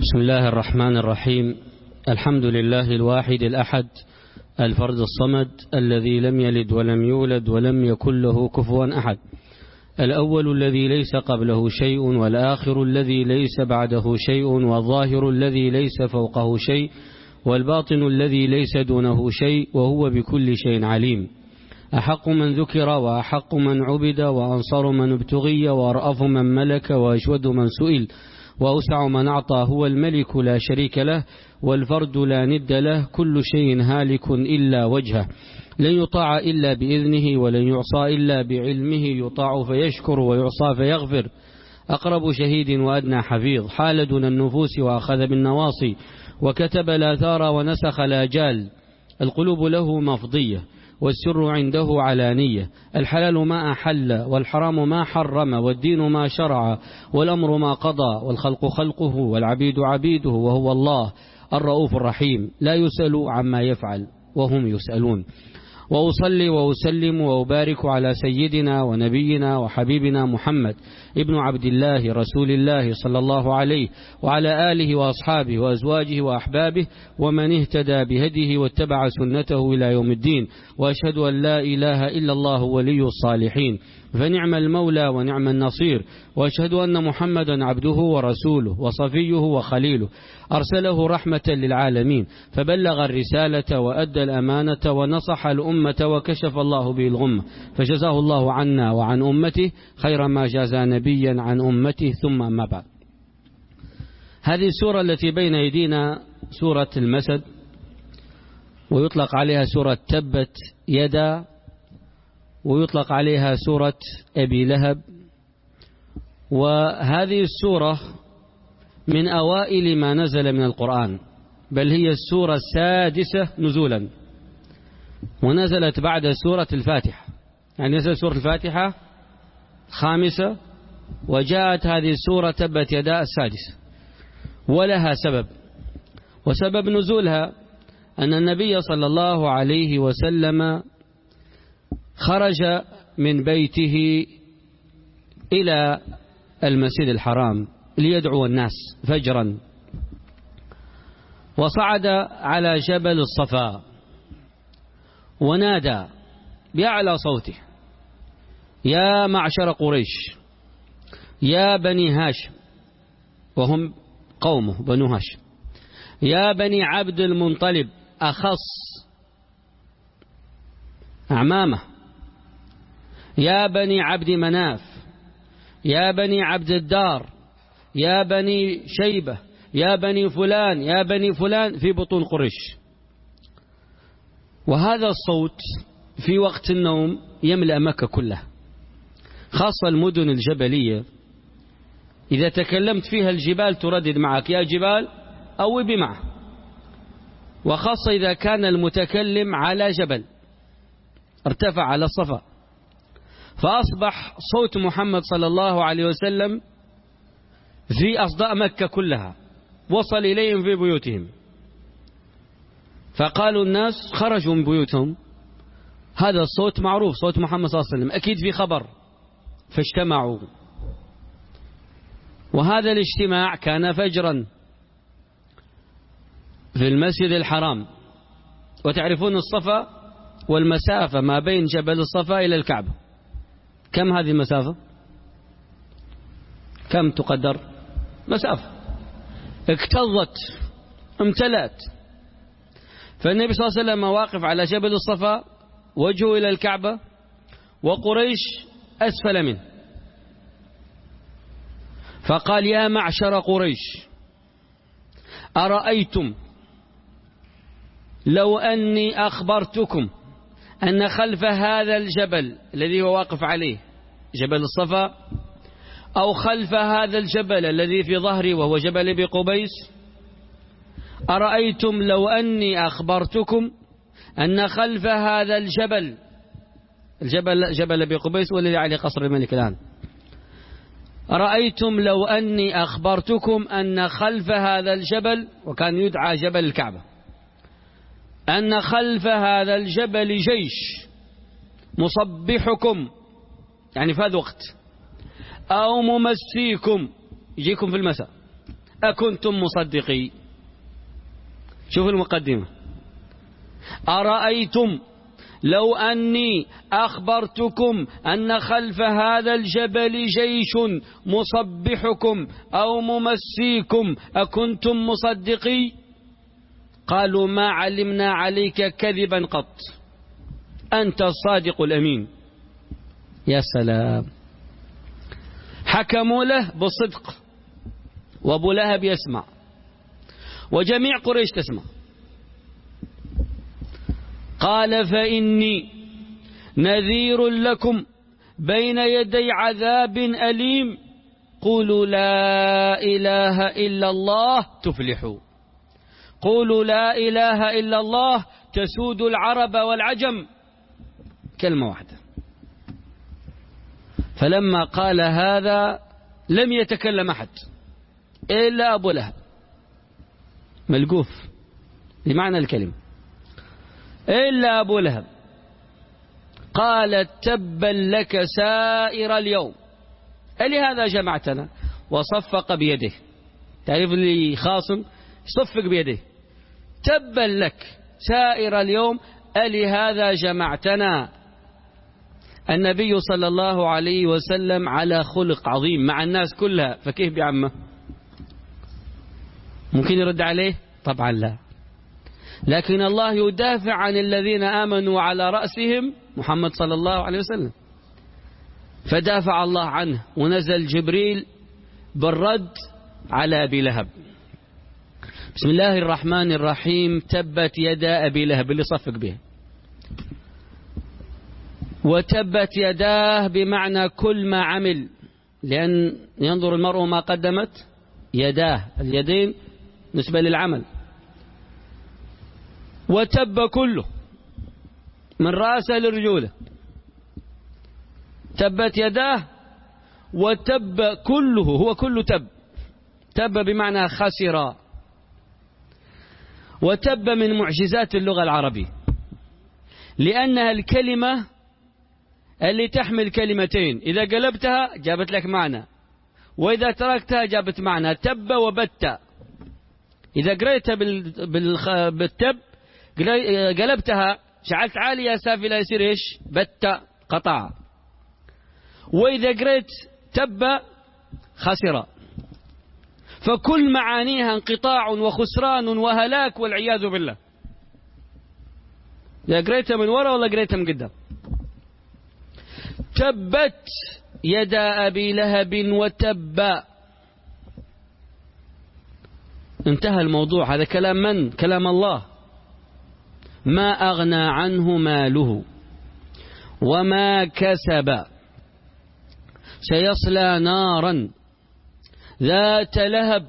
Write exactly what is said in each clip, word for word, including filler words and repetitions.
بسم الله الرحمن الرحيم. الحمد لله الواحد الأحد الفرد الصمد الذي لم يلد ولم يولد ولم يكن له كفوا أحد، الأول الذي ليس قبله شيء، والآخر الذي ليس بعده شيء، والظاهر الذي ليس فوقه شيء، والباطن الذي ليس دونه شيء، وهو بكل شيء عليم. أحق من ذكر وأحق من عبد، وأنصر من ابتغي، وأرأف من ملك، وأجود من سئل، وأوسع من أعطى. هو الملك لا شريك له، والفرد لا ند له، كل شيء هالك إلا وجهه، لن يطاع إلا بإذنه، ولن يعصى إلا بعلمه، يطاع فيشكر ويعصى فيغفر. أقرب شهيد وأدنى حفيظ، حال دون النفوس وأخذ بالنواصي، وكتب الآثار ونسخ الآجال. القلوب له مفضية، والسر عنده علانية. الحلال ما أحل، والحرام ما حرم، والدين ما شرع، والأمر ما قضى، والخلق خلقه، والعبيد عبيده، وهو الله الرؤوف الرحيم، لا يسأل عما يفعل وهم يسألون. وأصلي وأسلم وأبارك على سيدنا ونبينا وحبيبنا محمد ابن عبد الله رسول الله صلى الله عليه وعلى آله وأصحابه وأزواجه وأحبابه ومن اهتدى بهديه واتبع سنته إلى يوم الدين. وأشهد أن لا إله إلا الله ولي الصالحين، فنعم المولى ونعم النصير. وأشهد أن محمدا عبده ورسوله وصفيه وخليله، أرسله رحمة للعالمين، فبلغ الرسالة وأدى الأمانة ونصح الأمة، وكشف الله به الغمة، فجزاه الله عنا وعن أمته خير ما جازى نبيا عن أمته. ثم أما بعد، هذه السورة التي بين أيدينا سورة المسد، ويطلق عليها سورة تبت يدا، ويطلق عليها سورة أبي لهب. وهذه السورة من أوائل ما نزل من القرآن، بل هي السورة السادسة نزولا، ونزلت بعد سورة الفاتحة، يعني نزل سورة الفاتحة خامسة، وجاءت هذه السورة تبت يدا السادسة. ولها سبب، وسبب نزولها أن النبي صلى الله عليه وسلم خرج من بيته إلى المسجد الحرام ليدعو الناس فجرا، وصعد على جبل الصفا ونادى بأعلى صوته: يا معشر قريش، يا بني هاشم، وهم قومه بنو هاشم، يا بني عبد المنطلب، أخص أعمامه، يا بني عبد مناف، يا بني عبد الدار، يا بني شيبة، يا بني فلان، يا بني فلان، في بطون قريش. وهذا الصوت في وقت النوم يملأ مكة كلها، خاصة المدن الجبلية، إذا تكلمت فيها الجبال تردد معك: يا جبال أوبي معه. وخاصة إذا كان المتكلم على جبل ارتفع على الصفا، فأصبح صوت محمد صلى الله عليه وسلم في أصداء مكة كلها، وصل إليهم في بيوتهم، فقالوا الناس خرجوا من بيوتهم: هذا الصوت معروف، صوت محمد صلى الله عليه وسلم، أكيد في خبر. فاجتمعوا، وهذا الاجتماع كان فجرا في المسجد الحرام. وتعرفون الصفا والمسافة ما بين جبل الصفا إلى الكعبة، كم هذه المسافة؟ كم تقدر مسافة؟ اكتظت، امتلأت. فالنبي صلى الله عليه وسلم واقف على جبل الصفا، وجهه إلى الكعبة، وقريش أسفل منه، فقال: يا معشر قريش، أرأيتم لو أني أخبرتكم أن خلف هذا الجبل الذي هو واقف عليه، جبل الصفا، أو خلف هذا الجبل الذي في ظهري وهو جبل أبي قبيس، أرأيتم لو أني أخبرتكم أن خلف هذا الجبل، الجبل جبل أبي قبيس والذي عليه قصر الملك الآن، أرأيتم لو أني أخبرتكم أن خلف هذا الجبل، وكان يدعى جبل الكعبة، أن خلف هذا الجبل جيش مصبحكم، يعني في هذا الوقت، أو ممسيكم، يجيكم في المساء، أكنتم مصدقي. شوفوا المقدمة: أرأيتم لو أني أخبرتكم أن خلف هذا الجبل جيش مصبحكم أو ممسيكم أكنتم مصدقي؟ قالوا: ما علمنا عليك كذبا قط، أنت الصادق الأمين. يا سلام، حكموا له بالصدق، وأبو لهب يسمع وجميع قريش تسمع. قال: فإني نذير لكم بين يدي عذاب أليم، قولوا لا إله إلا الله تفلحوا، قولوا لا إله إلا الله تسود العرب والعجم. كلمة واحدة. فلما قال هذا لم يتكلم أحد إلا أبو لهب، ملقوف بمعنى الكلمة، إلا أبو لهب. قال: تبا لك سائر اليوم، ألهذا جمعتنا؟ وصفق بيده. تعرف لي خاصم صفق بيده. تبا لك سائر اليوم، ألهذا جمعتنا؟ النبي صلى الله عليه وسلم على خلق عظيم مع الناس كلها، فكيف بعمه؟ ممكن يرد عليه؟ طبعا لا. لكن الله يدافع عن الذين آمنوا على رأسهم محمد صلى الله عليه وسلم، فدافع الله عنه ونزل جبريل بالرد على أبي لهب. بسم الله الرحمن الرحيم. تبت يدا أبي لهب، اللي صفق به. وتبت يداه بمعنى كل ما عمل، لأن ينظر المرء ما قدمت يداه، اليدين نسبة للعمل. وتب كله من رأسه لرجوله، تبت يداه. وتب كله، هو كله تب. تب بمعنى خسر. وتب من معجزات اللغة العربية، لأنها الكلمة اللي تحمل كلمتين، إذا قلبتها جابت لك معنى، وإذا تركتها جابت معنى. تب وبت، إذا قريتها بالتب قلبتها جعلت عالية سافلة يصير إيش؟ بت، قطع. وإذا قريت تب خسر. فكل معانيها انقطاع وخسران وهلاك والعياذ بالله. إذا قريتها من وراء ولا قريتها من قدام. تبت يدا أبي لهب وتب. انتهى الموضوع. هذا كلام من؟ كلام الله. ما أغنى عنه ماله وما كسب، سيصلى نارا ذات لهب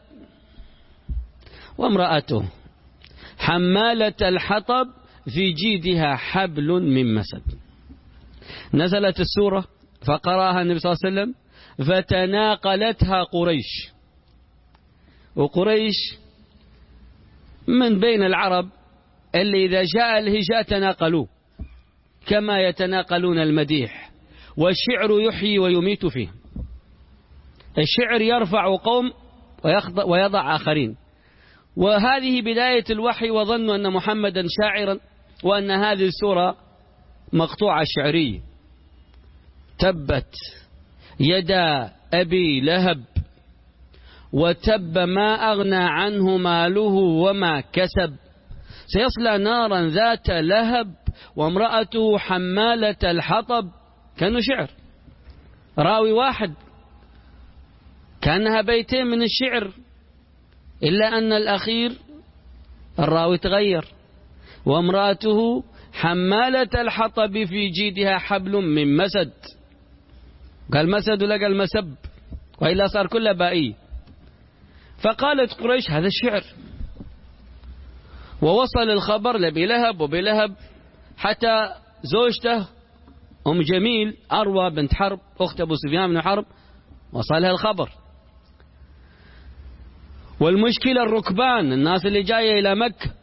وامرأته حمالة الحطب في جيدها حبل من مسد. نزلت السورة فقرأها النبي صلى الله عليه وسلم فتناقلتها قريش. وقريش من بين العرب اللي إذا جاء الهجاء تناقلوه كما يتناقلون المديح. والشعر يحيي ويميت فيه. الشعر يرفع قوم ويضع آخرين. وهذه بداية الوحي، وظنوا أن محمدا شاعرا وأن هذه السورة مقطوعة شعرية. تبت يدا أبي لهب وتب ما أغنى عنه ماله وما كسب، سيصلى نارا ذات لهب وامرأته حمالة الحطب. كانوا شعر، راوي واحد، كانها بيتين من الشعر، إلا أن الأخير الراوي تغير. وامرأته حمالة الحطب في جيدها حبل من مسد. قال مسد ولا قال مسب، وإلا صار كله بائي. فقالت قريش هذا الشعر. ووصل الخبر لأبي لهب، وأبي لهب حتى زوجته أم جميل أروى بنت حرب أخت أبو سفيان بن حرب وصلها الخبر. والمشكلة الركبان، الناس اللي جاية إلى مكة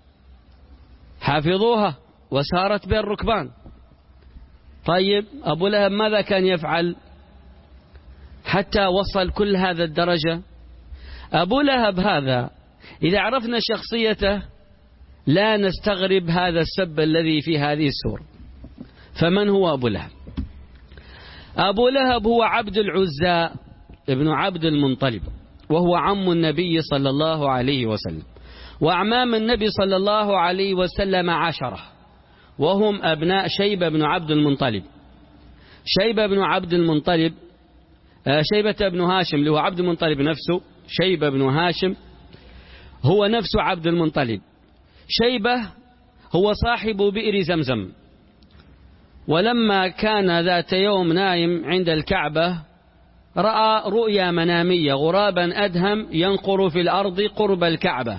حافظوها وسارت بين الركبان. طيب أبو لهب ماذا كان يفعل حتى وصل كل هذا الدرجة؟ أبو لهب هذا إذا عرفنا شخصيته لا نستغرب هذا السب الذي في هذه السورة. فمن هو أبو لهب؟ أبو لهب هو عبد العزى ابن عبد المنطلب، وهو عم النبي صلى الله عليه وسلم، وأعمام النبي صلى الله عليه وسلم عشرة، وهم أبناء شيبة بن عبد المنطلب. شيبة بن عبد المنطلب شيبة بن هاشم اللي هو عبد المنطلب نفسه، شيبة بن هاشم هو نفسه عبد المنطلب. شيبة هو صاحب بئر زمزم، ولما كان ذات يوم نايم عند الكعبة رأى رؤيا منامية غرابا أدهم ينقر في الأرض قرب الكعبة،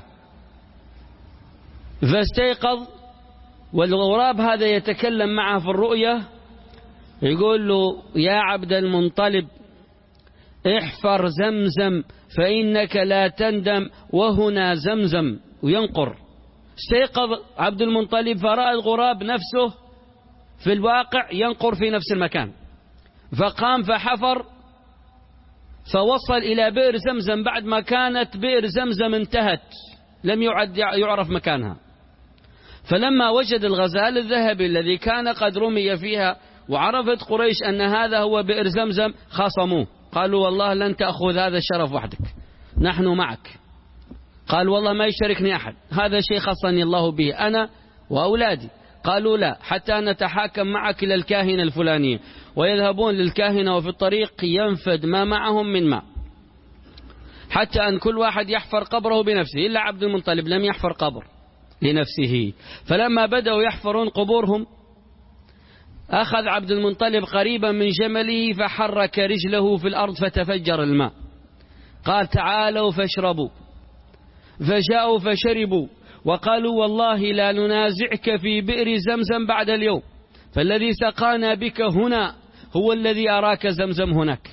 فاستيقظ، والغراب هذا يتكلم معه في الرؤيا يقول له: يا عبد المنطلب احفر زمزم فإنك لا تندم وهنا زمزم، وينقر. استيقظ عبد المنطلب فرأى الغراب نفسه في الواقع ينقر في نفس المكان، فقام فحفر فوصل إلى بئر زمزم بعد ما كانت بئر زمزم انتهت لم يعد يعرف مكانها. فلما وجد الغزال الذهبي الذي كان قد رمي فيها وعرفت قريش أن هذا هو بئر زمزم خاصموه، قالوا: والله لن تأخذ هذا الشرف وحدك، نحن معك. قال: والله ما يشاركني أحد، هذا شيء خصني الله به أنا وأولادي. قالوا: لا، حتى نتحاكم معك إلى الكاهنة الفلانية. ويذهبون للكاهنة وفي الطريق ينفد ما معهم من ماء، حتى أن كل واحد يحفر قبره بنفسه، إلا عبد المنطلب لم يحفر قبر لنفسه. فلما بدأوا يحفرون قبورهم أخذ عبد المنطلب قريبا من جمله فحرك رجله في الأرض فتفجر الماء. قال: تعالوا فاشربوا، فجاءوا فشربوا، وقالوا: والله لا ننازعك في بئر زمزم بعد اليوم، فالذي سقانا بك هنا هو الذي أراك زمزم هناك.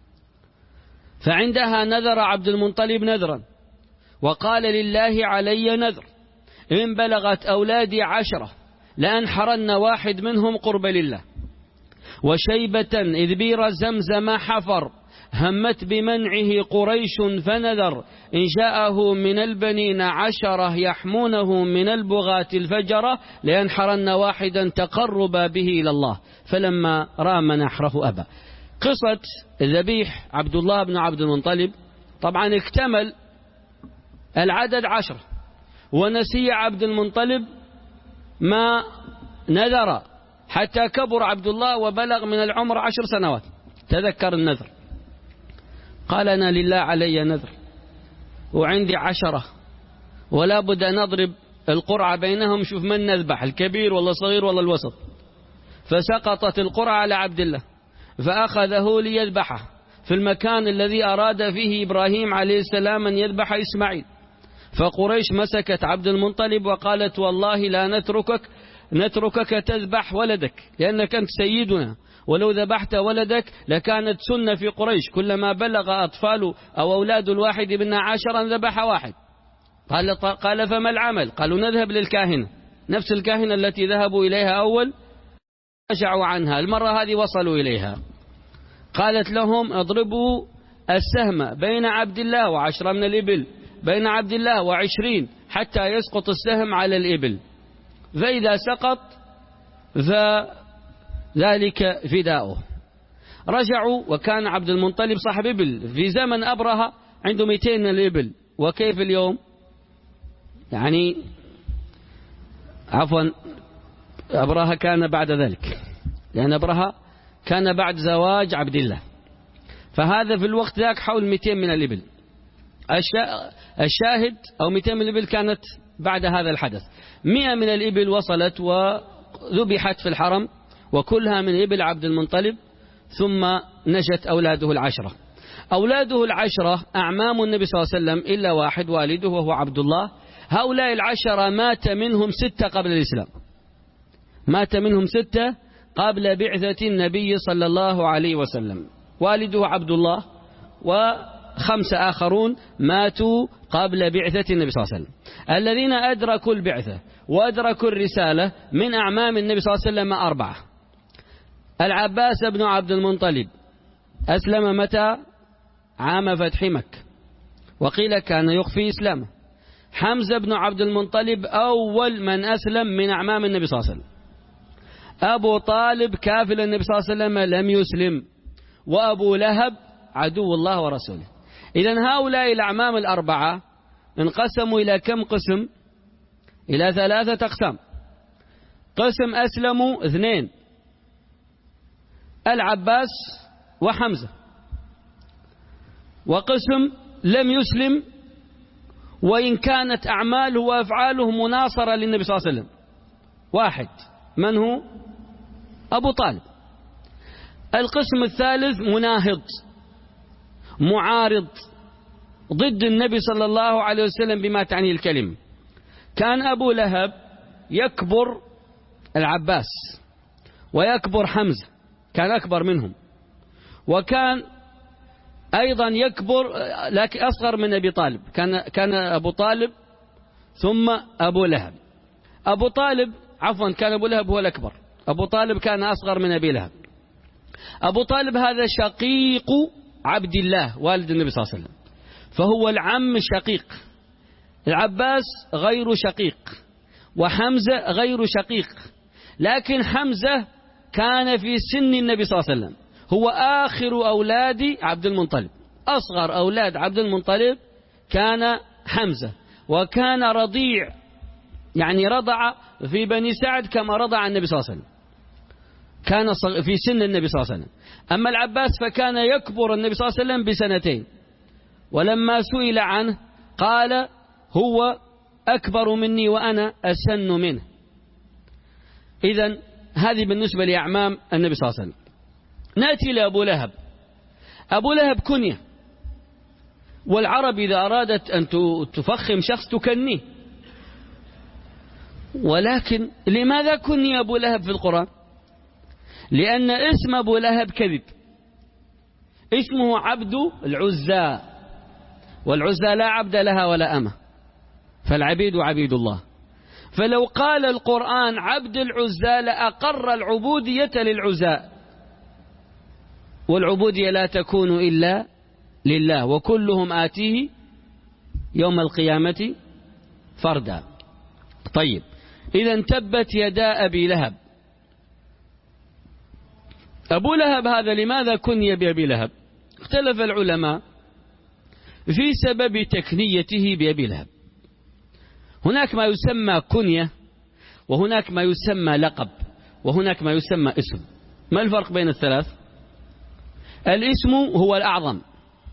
فعندها نذر عبد المنطلب نذرا وقال: لله علي نذر، إن بلغت أولادي عشرة لأنحرن واحد منهم قرب لله. وشيبة إذ بير زمزم حفر همت بمنعه قريش فنذر، إن جاءه من البنين عشرة يحمونه من البغاة الفجرة لينحرن واحدا تقربا به إلى الله، فلما رام نحره أبى. قصة ذبيح عبد الله بن عبد المنطلب طبعا اكتمل العدد عشرة، ونسي عبد المنطلب ما نذر حتى كبر عبد الله وبلغ من العمر عشر سنوات، تذكر النذر، قال: أنا لله علي نذر وعندي عشرة ولا بد أن نضرب القرعة بينهم، شوف من نذبح، الكبير ولا الصغير ولا الوسط. فسقطت القرعة على عبد الله فأخذه ليذبحه في المكان الذي أراد فيه إبراهيم عليه السلام أن يذبح إسماعيل. فقريش مسكت عبد المنطلب وقالت: والله لا نتركك نتركك تذبح ولدك، لأنك أنت سيدنا، ولو ذبحت ولدك لكانت سنة في قريش كلما بلغ أطفال أو أولاد الواحد منا عشرا ذبح واحد. قال, قال فما العمل؟ قالوا: نذهب للكاهنة، نفس الكاهنة التي ذهبوا إليها أول رجعوا عنها، المرة هذه وصلوا إليها. قالت لهم: اضربوا السهم بين عبد الله وعشرة من الإبل، بين عبد الله وعشرين، حتى يسقط السهم على الإبل، فإذا سقط فذلك فداؤه. رجعوا وكان عبد المنطلب صاحب إبل، في زمن أبرهة عنده مئتين من الإبل، وكيف اليوم؟ يعني عفوا أبرهة كان بعد ذلك، لأن أبرهة كان بعد زواج عبد الله، فهذا في الوقت ذاك حول مئتين من الإبل. الشاهد أو مئتين من الإبل كانت بعد هذا الحدث. مئة من الإبل وصلت وذبحت في الحرم، وكلها من إبل عبد المنطلب، ثم نجت أولاده العشرة. أولاده العشرة أعمام النبي صلى الله عليه وسلم إلا واحد والده وهو عبد الله. هؤلاء العشرة مات منهم ستة قبل الإسلام، مات منهم ستة قبل بعثة النبي صلى الله عليه وسلم، والده عبد الله، وخمسة آخرون ماتوا قبل بعثة النبي صلى الله عليه وسلم. الذين أدركوا البعثة وأدركوا الرسالة من أعمام النبي صلى الله عليه وسلم أربعة. العباس بن عبد المنطلب أسلم متى؟ عام فتح مكة، وقيل كان يخفي إسلامه. حمزة بن عبد المطلب أول من أسلم من أعمام النبي صلى الله عليه وسلم. أبو طالب كافل النبي صلى الله عليه وسلم لم يسلم. وأبو لهب عدو الله ورسوله. إذن هؤلاء الأعمام الأربعة انقسموا إلى كم قسم؟ إلى ثلاثة أقسام. قسم أسلموا اثنين، العباس وحمزة. وقسم لم يسلم وإن كانت أعماله وأفعاله مناصرة للنبي صلى الله عليه وسلم. واحد من هو؟ أبو طالب. القسم الثالث مناهض معارض ضد النبي صلى الله عليه وسلم بما تعني الكلمة. كان أبو لهب يكبر العباس ويكبر حمزة، كان أكبر منهم، وكان أيضا يكبر لكن أصغر من أبي طالب. كان كان أبو طالب ثم أبو لهب. أبو طالب عفوا كان أبو لهب هو الأكبر، أبو طالب كان أصغر من أبي لهب. أبو طالب هذا شقيق عبد الله والد النبي صلى الله عليه وسلم، فهو العم الشقيق. العباس غير شقيق وحمزة غير شقيق، لكن حمزة كان في سن النبي صلى الله عليه وسلم، هو آخر أولاد عبد المطلب، أصغر أولاد عبد المطلب كان حمزة، وكان رضيع يعني رضع في بني سعد كما رضع النبي صلى الله عليه وسلم، كان في سن النبي صلى الله عليه وسلم. أما العباس فكان يكبر النبي صلى الله عليه وسلم بسنتين، ولما سئل عنه قال هو أكبر مني وأنا أسن منه. إذن هذه بالنسبة لأعمام النبي صلى الله عليه وسلم. نأتي لأبو لهب. أبو لهب كنية، والعرب إذا أرادت أن تفخم شخص تكنيه، ولكن لماذا كني أبو لهب في القرآن؟ لأن اسم أبو لهب كذب، اسمه عبد العزى، والعزى لا عبد لها ولا أمة، فالعبيد عبيد الله. فلو قال القرآن عبد العزى لأقر العبودية للعزى، والعبودية لا تكون إلا لله، وكلهم آتيه يوم القيامة فردا. طيب، إذا تبت يدا أبي لهب. أبو لهب هذا لماذا كني بأبي لهب؟ اختلف العلماء في سبب تكنيته بأبي لهب. هناك ما يسمى كنية، وهناك ما يسمى لقب، وهناك ما يسمى اسم. ما الفرق بين الثلاث؟ الاسم هو الأعظم،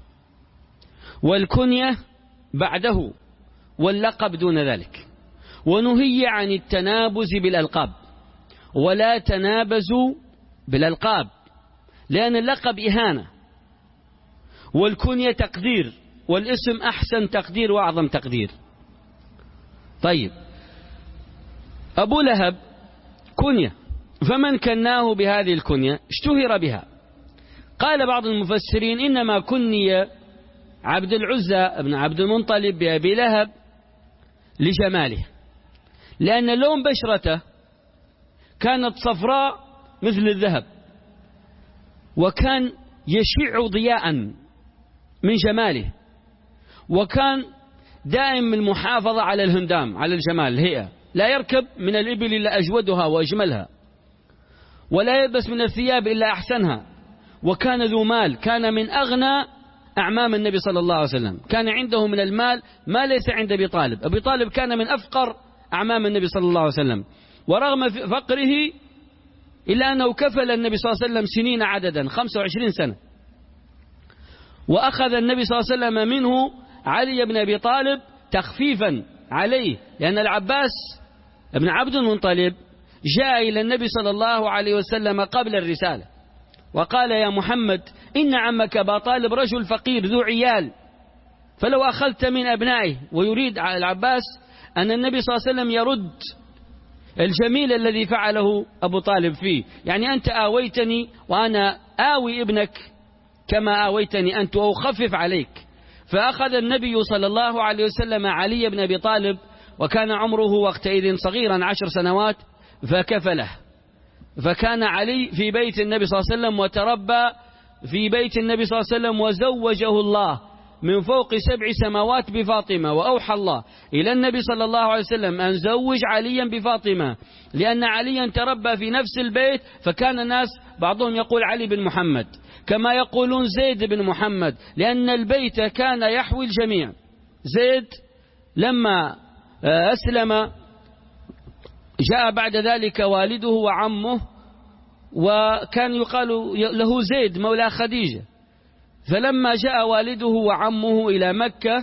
والكنية بعده، واللقب دون ذلك. ونهي عن التنابز بالألقاب، ولا تنابزوا بالألقاب، لأن اللقب إهانة، والكنية تقدير، والاسم أحسن تقدير وأعظم تقدير. طيب، أبو لهب كنية، فمن كناه بهذه الكنية اشتهر بها. قال بعض المفسرين إنما كني عبد العزى ابن عبد المطلب بأبي لهب لجماله، لأن لون بشرته كانت صفراء مثل الذهب، وكان يشع ضياء من جماله، وكان دائم المحافظة على الهندام، على الجمال، الهيئة. لا يركب من الإبل إلا أجودها وأجملها، ولا يلبس من الثياب إلا أحسنها، وكان ذو مال، كان من أغنى أعمام النبي صلى الله عليه وسلم، كان عنده من المال ما ليس عند أبي طالب. أبي طالب كان من أفقر أعمام النبي صلى الله عليه وسلم، ورغم فقره إلا أنه كفل النبي صلى الله عليه وسلم سنين عددا، خمسة وعشرين سنة، وأخذ النبي صلى الله عليه وسلم منه علي بن أبي طالب تخفيفا عليه، لأن العباس بن عبد المطلب جاء إلى النبي صلى الله عليه وسلم قبل الرسالة وقال يا محمد إن عمك أبا طالب رجل فقير ذو عيال، فلو أخذت من أبنائه، ويريد العباس أن النبي صلى الله عليه وسلم يرد الجميل الذي فعله أبو طالب فيه، يعني أنت آويتني وأنا آوي ابنك كما آويتني أنت وأخفف عليك. فأخذ النبي صلى الله عليه وسلم علي بن أبي طالب، وكان عمره وقتئذ صغيرا عشر سنوات، فكفله، فكان علي في بيت النبي صلى الله عليه وسلم، وتربى في بيت النبي صلى الله عليه وسلم، وزوجه الله من فوق سبع سماوات بفاطمة، وأوحى الله إلى النبي صلى الله عليه وسلم أن زوج عليا بفاطمة، لأن عليا تربى في نفس البيت، فكان الناس بعضهم يقول علي بن محمد، كما يقولون زيد بن محمد، لأن البيت كان يحوي الجميع. زيد لما أسلم جاء بعد ذلك والده وعمه، وكان يقال له زيد مولى خديجة، فلما جاء والده وعمه إلى مكة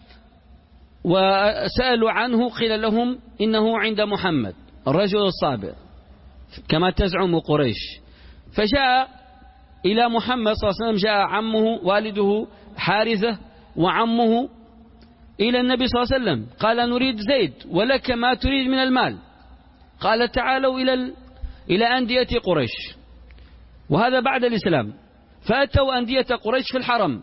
وسألوا عنه قيل لهم إنه عند محمد الرجل الصابر كما تزعم قريش. فجاء إلى محمد صلى الله عليه وسلم، جاء عمه والده حارثة وعمه إلى النبي صلى الله عليه وسلم، قال نريد زيد ولك ما تريد من المال. قال تعالوا إلى إلى أندية قريش، وهذا بعد الإسلام. فأتوا أندية قريش في الحرم،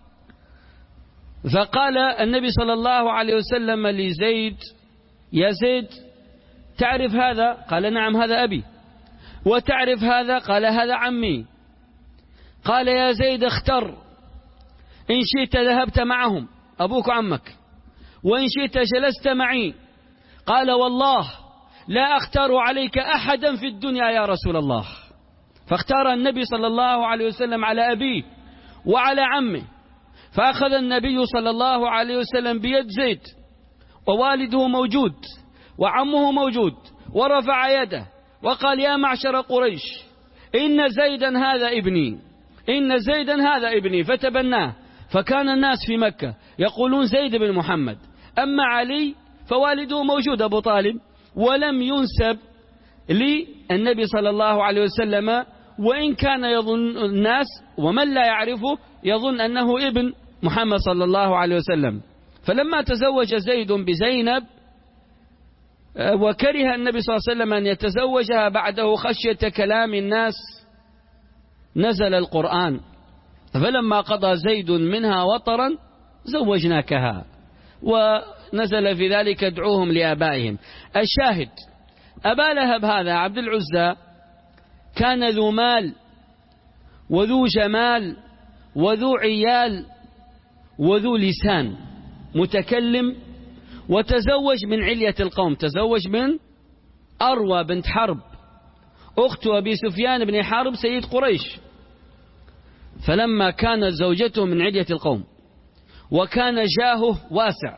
فقال النبي صلى الله عليه وسلم لزيد يا زيد تعرف هذا؟ قال نعم هذا أبي. وتعرف هذا؟ قال هذا عمي. قال يا زيد اختر، إن شئت ذهبت معهم أبوك وعمك، وإن شئت جلست معي. قال والله لا أختار عليك أحدا في الدنيا يا رسول الله. فاختار النبي صلى الله عليه وسلم على أبيه وعلى عمه، فأخذ النبي صلى الله عليه وسلم بيد زيد، ووالده موجود وعمه موجود، ورفع يده وقال يا معشر قريش إن زيدا هذا ابني، إن زيدا هذا ابني. فتبناه، فكان الناس في مكة يقولون زيد بن محمد. أما علي فوالده موجود أبو طالب، ولم ينسب للنبي صلى الله عليه وسلم، وإن كان يظن الناس ومن لا يعرفه يظن أنه ابن محمد صلى الله عليه وسلم. فلما تزوج زيد بزينب وكره النبي صلى الله عليه وسلم أن يتزوجها بعده خشية كلام الناس، نزل القرآن فلما قضى زيد منها وطرا زوجناكها، ونزل في ذلك ادعوهم لآبائهم. الشاهد أبا لهب هذا عبد العزى كان ذو مال وذو جمال وذو عيال وذو لسان، متكلم، وتزوج من علية القوم، تزوج من أروى بنت حرب أخت أبي سفيان بن حرب سيد قريش. فلما كانت زوجته من علية القوم وكان جاهه واسع،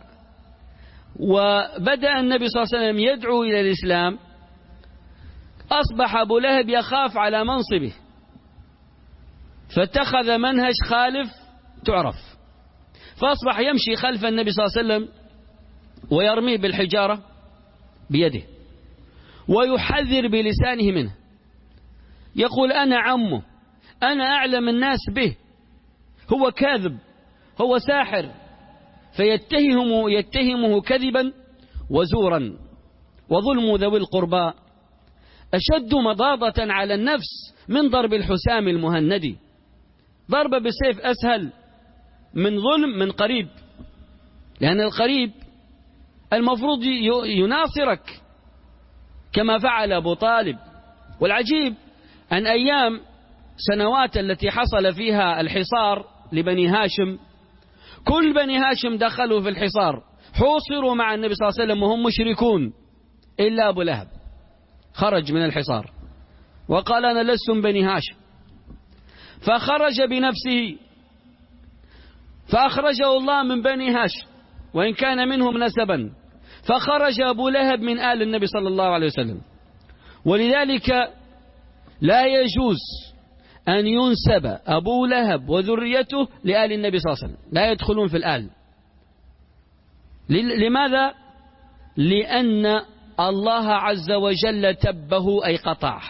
وبدأ النبي صلى الله عليه وسلم يدعو إلى الإسلام، أصبح أبو لهب يخاف على منصبه، فاتخذ منهج خالف تعرف، فأصبح يمشي خلف النبي صلى الله عليه وسلم ويرميه بالحجارة بيده، ويحذر بلسانه منه، يقول أنا عمه، أنا أعلم الناس به، هو كاذب، هو ساحر، فيتهمه يتهمه كذبا وزورا. وظلم ذوي القربى أشد مضاضة على النفس من ضرب الحسام المهندي. ضرب بالسيف أسهل من ظلم من قريب، لأن القريب المفروض يناصرك كما فعل أبو طالب. والعجيب أن أيام سنوات التي حصل فيها الحصار لبني هاشم، كل بني هاشم دخلوا في الحصار، حوصروا مع النبي صلى الله عليه وسلم وهم مشركون، إلا أبو لهب خرج من الحصار وقال أنا لست من بني هاشم، فخرج بنفسه، فأخرجه الله من بني هاشم وإن كان منهم نسبا، فخرج أبو لهب من آل النبي صلى الله عليه وسلم. ولذلك لا يجوز أن ينسب أبو لهب وذريته لآل النبي صلى الله عليه وسلم، لا يدخلون في الآل. لماذا؟ لأن الله عز وجل تبه أي قطعه،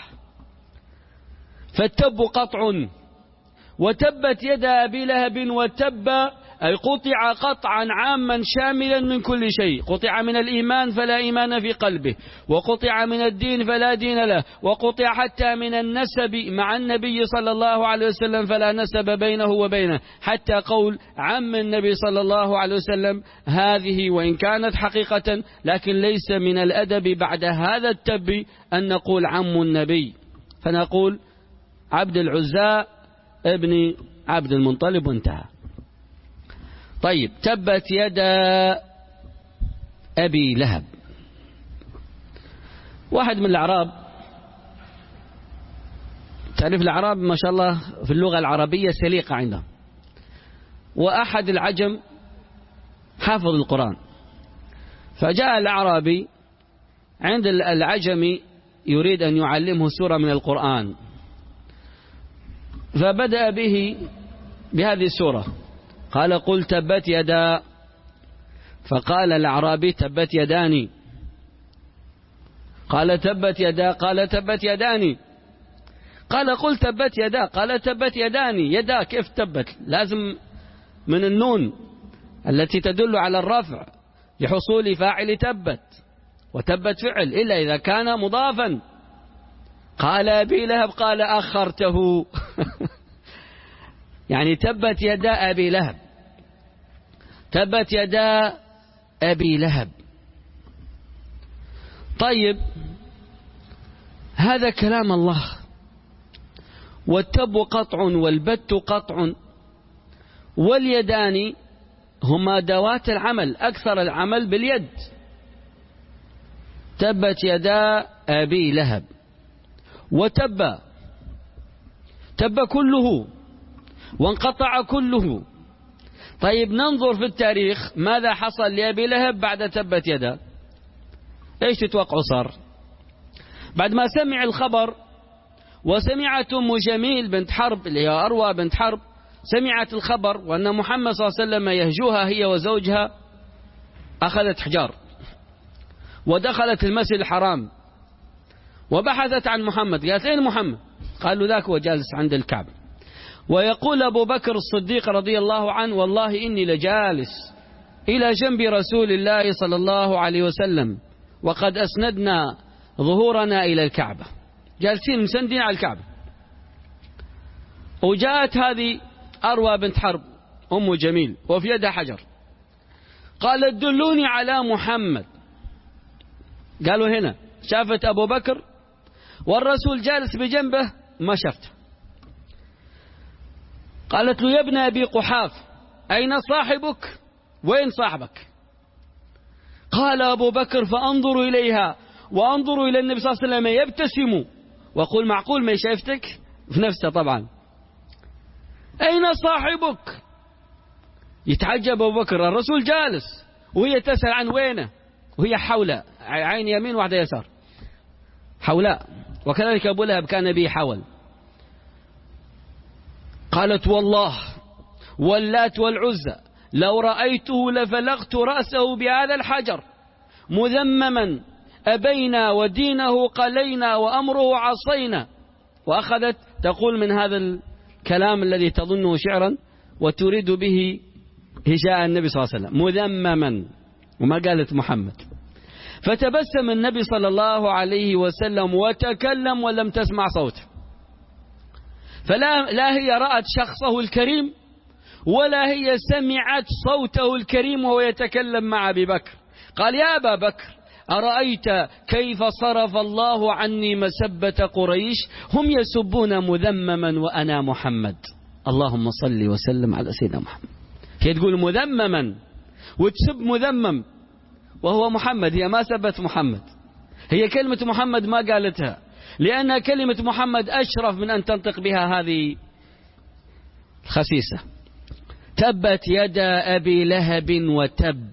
فالتب قطع، وتبت يد أبي لهب، وتب أي قطع قطعا عاما شاملا من كل شيء، قطع من الإيمان فلا إيمان في قلبه، وقطع من الدين فلا دين له، وقطع حتى من النسب مع النبي صلى الله عليه وسلم فلا نسب بينه وبينه، حتى قول عم النبي صلى الله عليه وسلم هذه وإن كانت حقيقة لكن ليس من الأدب بعد هذا التب أن نقول عم النبي، فنقول عبد العزى ابن عبد المطلب وانتهى. طيب تبت يدا أبي لهب. واحد من الأعراب، تعرف الأعراب ما شاء الله في اللغة العربية سليقة عندهم، وأحد العجم حافظ القرآن، فجاء الأعرابي عند العجمي يريد أن يعلمه سورة من القرآن، فبدأ به بهذه السورة، قال قل تبت يدا، فقال الأعرابي تبت يداني، قال تبت يدا، قال تبت يداني، قال قل تبت يدا، قال تبت يداني. يدا كيف تبت؟ لازم من النون التي تدل على الرفع لحصول فاعل تبت، وتبت فعل إلا إذا كان مضافا. قال أبي لهب، قال أخرته يعني تبت يدا أبي لهب، تبت يدا أبي لهب. طيب هذا كلام الله، والتب قطع والبت قطع، واليدان هما دوات العمل، أكثر العمل باليد. تبت يدا أبي لهب، وتب تب كله وانقطع كله. طيب ننظر في التاريخ ماذا حصل لأبي لهب بعد تبت يدا. ايش تتوقعوا صار؟ بعد ما سمع الخبر وسمعت أم جميل بنت حرب اللي هي أروى بنت حرب، سمعت الخبر وأن محمد صلى الله عليه وسلم يهجوها هي وزوجها، أخذت حجار ودخلت المسجد الحرام وبحثت عن محمد، قالت أين محمد؟ قالوا ذاك هو جالس عند الكعبة. ويقول أبو بكر الصديق رضي الله عنه والله إني لجالس إلى جنب رسول الله صلى الله عليه وسلم وقد أسندنا ظهورنا إلى الكعبة، جالسين مسندين على الكعبة. وجاءت هذه أروى بنت حرب أم جميل وفي يدها حجر، قالت دلوني على محمد. قالوا هنا، شافت أبو بكر والرسول جالس بجنبه ما شفته. قالت له يا ابن أبي قحاف أين صاحبك؟ وين صاحبك؟ قال أبو بكر فأنظر إليها وأنظر إلى النبي صلى الله عليه وسلم يبتسم وأقول معقول ما شايفتك؟ في نفسه طبعا. أين صاحبك؟ يتعجب أبو بكر، الرسول جالس وهي تسأل عن وينه، وهي حوله، عين يمين واحدة يسار، حولاء. وكذلك أبو لهب كان به حول. قالت والله واللات والعزى لو رأيته لفلغت رأسه بهذا الحجر مذمما أبينا ودينه قلينا وأمره عصينا. وأخذت تقول من هذا الكلام الذي تظنه شعرا وتريد به هجاء النبي صلى الله عليه وسلم مذمما، وما قالت محمد. فتبسم النبي صلى الله عليه وسلم وتكلم ولم تسمع صوته. فلا لا هي رأت شخصه الكريم ولا هي سمعت صوته الكريم وهو يتكلم مع أبي بكر. قال يا أبا بكر أرأيت كيف صرف الله عني مسبة قريش، هم يسبون مذمما وأنا محمد. اللهم صل وسلم على سيدنا محمد. هي تقول مذمما وتسب مذمم وهو محمد، هي ما سبت محمد، هي كلمة محمد ما قالتها، لأن كلمة محمد أشرف من أن تنطق بها هذه الخسيسة. تبت يدا أبي لهب وتب.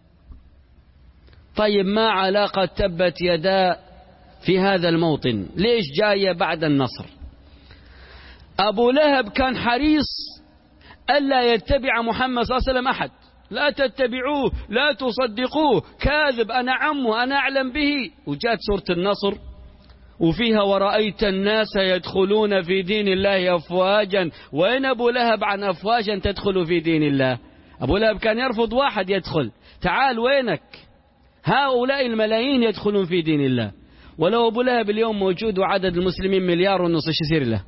طيب ما علاقة تبت يدا في هذا الموطن؟ ليش جاية بعد النصر؟ أبو لهب كان حريص ألا يتبع محمد صلى الله عليه وسلم أحد، لا تتبعوه لا تصدقوه كاذب، أنا عمه أنا أعلم به. وجاءت سورة النصر وفيها ورأيت الناس يدخلون في دين الله أفواجا. وين أبو لهب عن أفواجا تدخل في دين الله؟ أبو لهب كان يرفض واحد يدخل، تعال وينك؟ هؤلاء الملايين يدخلون في دين الله. ولو أبو لهب اليوم موجود وعدد المسلمين مليار ونص ايش يصير له؟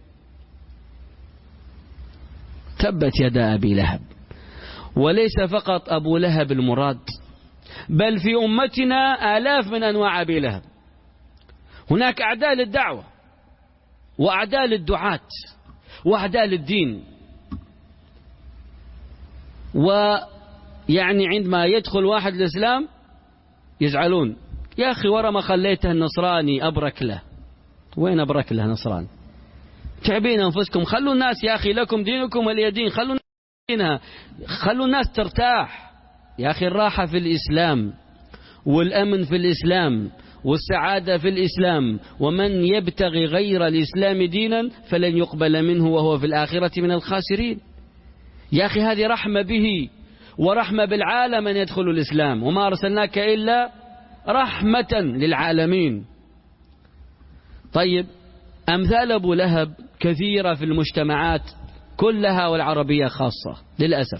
تبت يدا أبي لهب. وليس فقط أبو لهب المراد، بل في أمتنا آلاف من أنواع أبي لهب. هناك أعداء للدعوة وأعداء للدعاة وأعداء للدين. يعني عندما يدخل واحد الإسلام يزعلون، يا أخي ورا ما خليته النصراني أبرك له. وين أبرك له نصراني؟ تعبين أنفسكم، خلوا الناس يا أخي لكم دينكم ولي دين، خلوا الناس دينها، خلوا الناس ترتاح. يا أخي الراحة في الإسلام، والأمن في الإسلام، والسعادة في الإسلام، ومن يبتغي غير الإسلام دينا فلن يقبل منه وهو في الآخرة من الخاسرين. يا أخي هذه رحمة به ورحمة بالعالم أن يدخلوا الإسلام، وما أرسلناك إلا رحمة للعالمين. طيب أمثال أبو لهب كثيرة في المجتمعات كلها والعربية خاصة للأسف.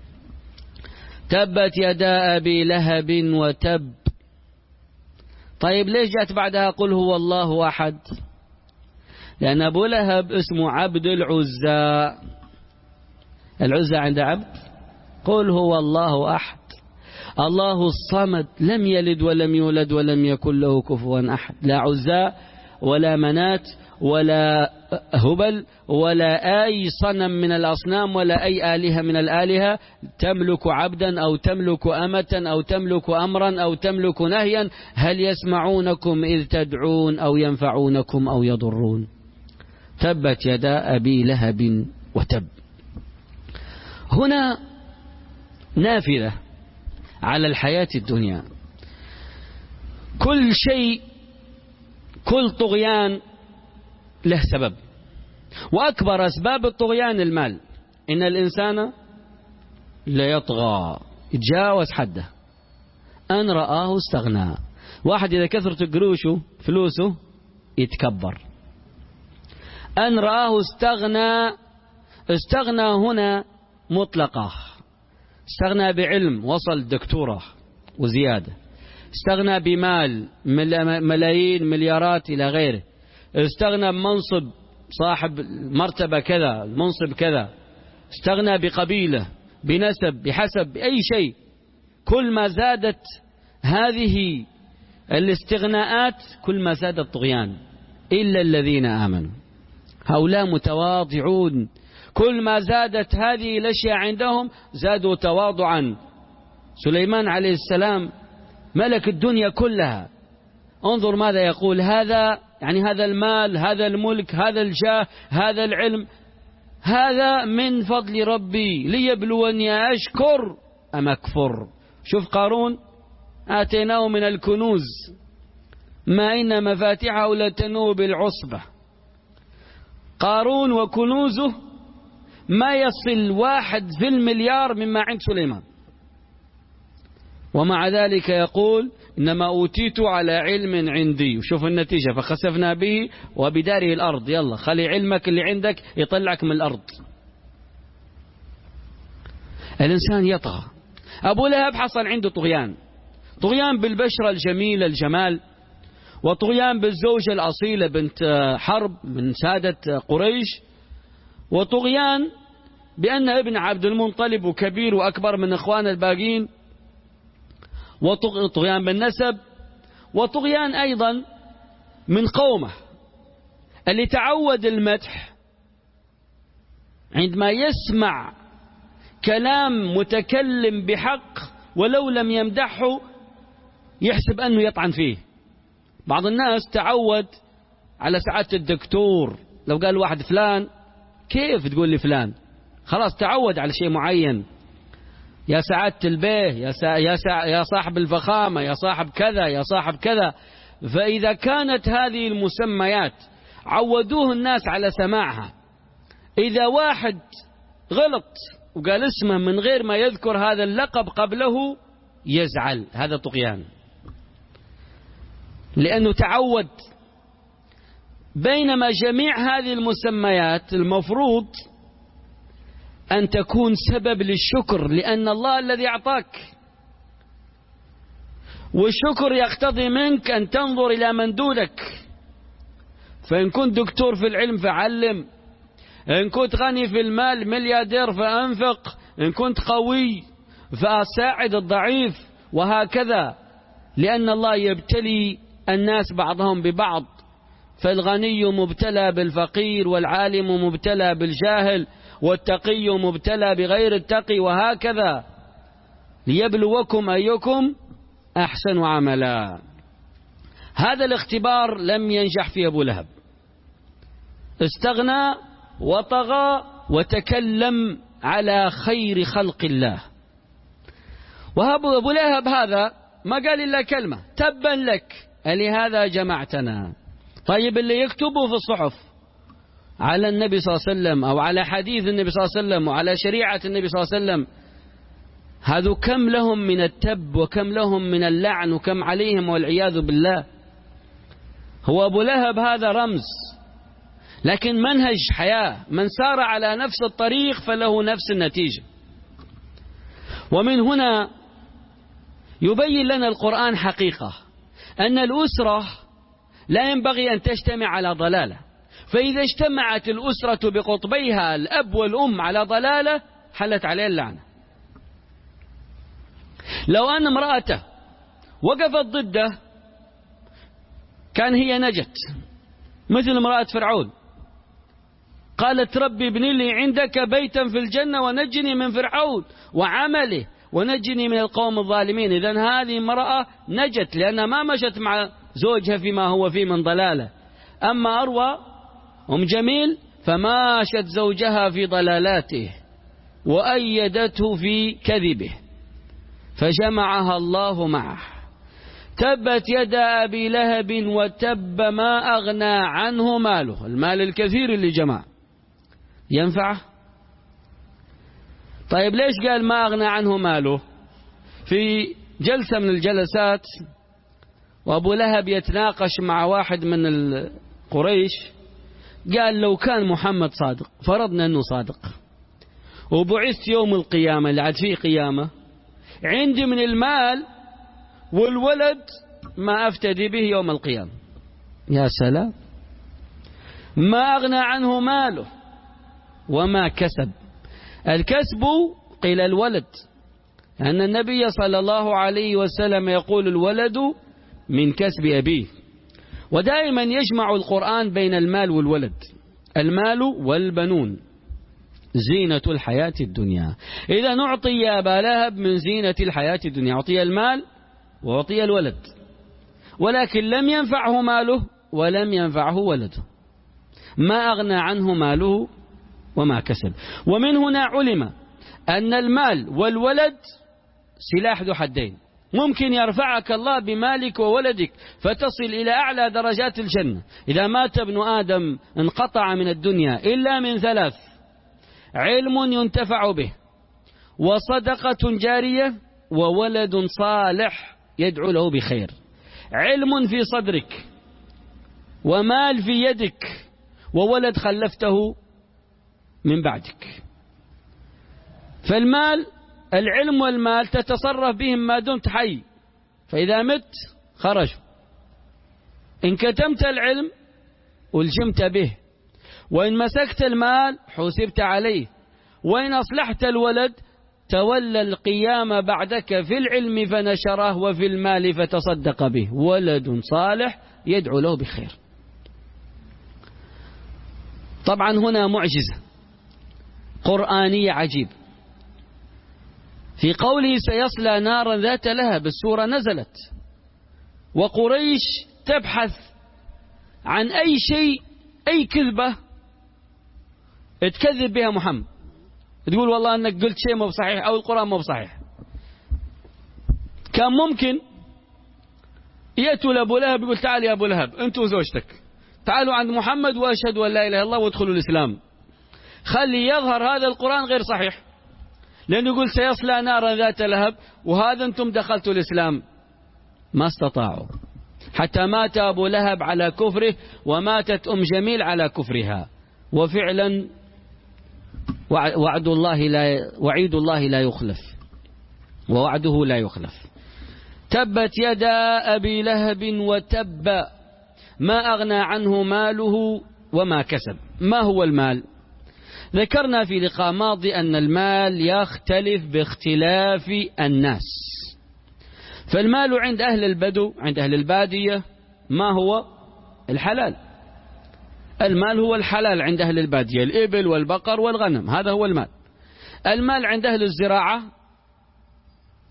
تبت يدا أبي لهب وتب. طيب ليش جاءت بعدها قل هو الله أحد؟ لأن أبو لهب اسمه عبد العزى. العزى عند عبد. قل هو الله أحد، الله الصمد، لم يلد ولم يولد ولم يكن له كفوا أحد. لا عزى ولا منات ولا هبل ولا أي صنم من الأصنام ولا أي آلهة من الآلهة تملك عبدا أو تملك أمة أو تملك أمرا أو تملك نهيا. هل يسمعونكم إذ تدعون أو ينفعونكم أو يضرون؟ تبت يدا أبي لهب وتب. هنا نافذة على الحياة الدنيا. كل شيء، كل طغيان له سبب، وأكبر أسباب الطغيان المال. إن الإنسان لا يطغى، يتجاوز حده. أن رآه استغنى. واحد إذا كثرت قروشه فلوسه يتكبر. أن رآه استغنى. استغنى هنا مطلقة. استغنى بعلم وصل دكتوراه وزيادة، استغنى بمال ملايين مليارات إلى غيره، استغنى بمنصب صاحب مرتبة كذا المنصب كذا، استغنى بقبيلة بنسب بحسب بأي شيء. كل ما زادت هذه الاستغناءات كل ما زاد الطغيان. إلا الذين آمنوا، هؤلاء متواضعون. كل ما زادت هذه الأشياء عندهم زادوا تواضعا. سليمان عليه السلام ملك الدنيا كلها، انظر ماذا يقول. هذا يعني هذا المال، هذا الملك، هذا الجاه، هذا العلم، هذا من فضل ربي ليبلوني أشكر أم أكفر. شوف قارون، آتيناه من الكنوز ما إن مفاتحه لتنوء بالعصبة. قارون وكنوزه ما يصل واحد في المليار مما عند سليمان، ومع ذلك يقول إنما أوتيت على علم عندي. وشوف النتيجة، فخسفنا به وبداره الأرض. يلا خلي علمك اللي عندك يطلعك من الأرض. الإنسان يطغى. أبو لهب حصل عنده طغيان، طغيان بالبشرة الجميلة الجمال، وطغيان بالزوجة الأصيلة بنت حرب من سادة قريش، وطغيان بأن ابن عبد المطلب وكبير وأكبر من إخوان الباقين، وطغيان بالنسب، وطغيان أيضا من قومه اللي تعود المدح. عندما يسمع كلام متكلم بحق ولو لم يمدحه يحسب أنه يطعن فيه. بعض الناس تعود على سعادة الدكتور، لو قال واحد فلان كيف تقول لي فلان، خلاص تعود على شيء معين. يا سعادة البيه، يا, سا... يا, سا... يا صاحب الفخامة، يا صاحب كذا، يا صاحب كذا. فإذا كانت هذه المسميات عودوه الناس على سماعها، إذا واحد غلط وقال اسمه من غير ما يذكر هذا اللقب قبله يزعل. هذا طغيان، لأنه تعود. بينما جميع هذه المسميات المفروض أن تكون سبب للشكر، لأن الله الذي أعطاك، والشكر يقتضي منك أن تنظر إلى من دونك. فإن كنت دكتور في العلم فعلم، إن كنت غني في المال ملياردير فأنفق، إن كنت قوي فأساعد الضعيف، وهكذا. لأن الله يبتلي الناس بعضهم ببعض، فالغني مبتلى بالفقير، والعالم مبتلى بالجاهل، والتقي مبتلى بغير التقي، وهكذا. ليبلوكم أيكم أحسن عملا. هذا الاختبار لم ينجح في أبو لهب، استغنى وطغى وتكلم على خير خلق الله. وأبو لهب هذا ما قال إلا كلمة: تبا لك ألهذا جمعتنا. طيب اللي يكتبوا في الصحف على النبي صلى الله عليه وسلم أو على حديث النبي صلى الله عليه وسلم وعلى شريعة النبي صلى الله عليه وسلم، هذو كم لهم من التب وكم لهم من اللعن وكم عليهم والعياذ بالله. هو أبو لهب هذا رمز، لكن منهج حياة، من سار على نفس الطريق فله نفس النتيجة. ومن هنا يبين لنا القرآن حقيقة أن الأسرة لا ينبغي أن تجتمع على ضلالة، فإذا اجتمعت الأسرة بقطبيها الأب والأم على ضلالة حلت عليه اللعنة. لو أن امرأته وقفت ضده كان هي نجت، مثل امرأة فرعون قالت: ربي ابن لي عندك بيتا في الجنة ونجني من فرعون وعمله ونجني من القوم الظالمين. إذن هذه امرأة نجت لأنها ما مشت مع زوجها فيما هو فيه من ضلالة. أما أروى أم جميل فماشت زوجها في ضلالاته وأيدته في كذبه فجمعها الله معه. تبت يد أبي لهب وتب ما أغنى عنه ماله. المال الكثير اللي جمع ينفعه؟ طيب ليش قال ما أغنى عنه ماله؟ في جلسة من الجلسات وأبو لهب يتناقش مع واحد من القريش، قال: لو كان محمد صادق، فرضنا أنه صادق، وبعثت يوم القيامة اللي عاد فيه قيامة، عندي من المال والولد ما أفتدي به يوم القيامة. يا سلام، ما أغنى عنه ماله وما كسب. الكسب قيل الولد، لأن النبي صلى الله عليه وسلم يقول: الولد من كسب أبيه. ودائما يجمع القرآن بين المال والولد. المال والبنون زينة الحياة الدنيا. إذا نعطي أبا لهب من زينة الحياة الدنيا، أعطي المال وأعطي الولد، ولكن لم ينفعه ماله ولم ينفعه ولده، ما أغنى عنه ماله وما كسب. ومن هنا علم أن المال والولد سلاح ذو حدين، ممكن يرفعك الله بمالك وولدك فتصل إلى أعلى درجات الجنة. إذا مات ابن آدم انقطع من الدنيا إلا من ثلاث: علم ينتفع به، وصدقة جارية، وولد صالح يدعو له بخير. علم في صدرك، ومال في يدك، وولد خلفته من بعدك. فالمال، العلم والمال تتصرف بهم ما دمت حي، فإذا مت خرجوا. إن كتمت العلم ألجمت به، وإن مسكت المال حسبت عليه، وإن أصلحت الولد تولى القيام بعدك في العلم فنشره وفي المال فتصدق به. ولد صالح يدعو له بخير. طبعا هنا معجزة قرآنية عجيب في قوله: سيصلى نارا ذات لهب. السورة نزلت وقريش تبحث عن أي شيء، أي كذبة تكذب بها محمد، تقول والله أنك قلت شيء مو بصحيح أو القرآن مو بصحيح. كان ممكن يأتوا لأبو لهب يقول: تعال يا أبو لهب أنت وزوجتك تعالوا عند محمد وأشهدوا أن لا إله إلا الله وادخلوا الإسلام. خلي يظهر هذا القرآن غير صحيح، لأنه يقول سيصلى نارا ذات لهب، وهذا أنتم دخلتوا الإسلام. ما استطاعوا، حتى مات أبو لهب على كفره وماتت أم جميل على كفرها. وفعلا وعد الله لا وعيد الله لا يخلف، ووعده لا يخلف. تبت يدا أبي لهب وتب ما أغنى عنه ماله وما كسب. ما هو المال؟ ذكرنا في لقاء ماضي أن المال يختلف باختلاف الناس. فالمال عند أهل البدو، عند أهل البادية، ما هو الحلال. المال هو الحلال عند أهل البادية، الإبل والبقر والغنم، هذا هو المال. المال عند أهل الزراعة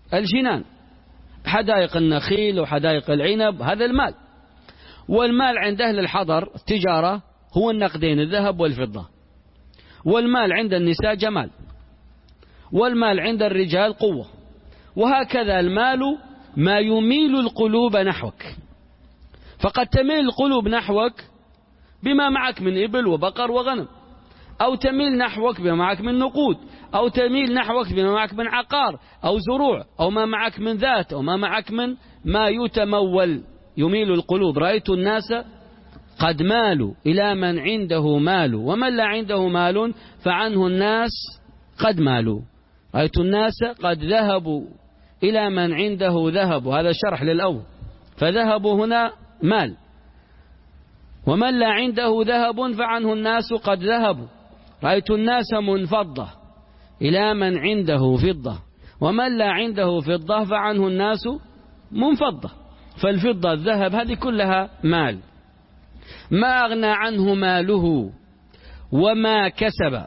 الجنان، حدائق النخيل وحدائق العنب، هذا المال. والمال عند أهل الحضر التجارة هو النقدين الذهب والفضة. والمال عند النساء جمال. والمال عند الرجال قوة. وهكذا المال ما يميل القلوب نحوك، فقد تميل القلوب نحوك بما معك من إبل وبقر وغنم، أو تميل نحوك بما معك من نقود، أو تميل نحوك بما معك من عقار أو زروع، أو ما معك من ذات، أو ما معك من ما يتمول. يميل القلوب. رأيت الناس قد مالوا إلى من عنده مال، ومن لا عنده مال فعنه الناس قد مالوا. رأيت الناس قد ذهبوا إلى من عنده ذهب، وهذا شرح للأول. فذهبوا هنا مال. ومن لا عنده ذهب فعنه الناس قد ذهبوا. رأيت الناس منفضة إلى من عنده فضة، ومن لا عنده فضة فعنه الناس منفضة. فالفضة الذهب هذه كلها مال. ما أغنى عنه ماله وما كسب.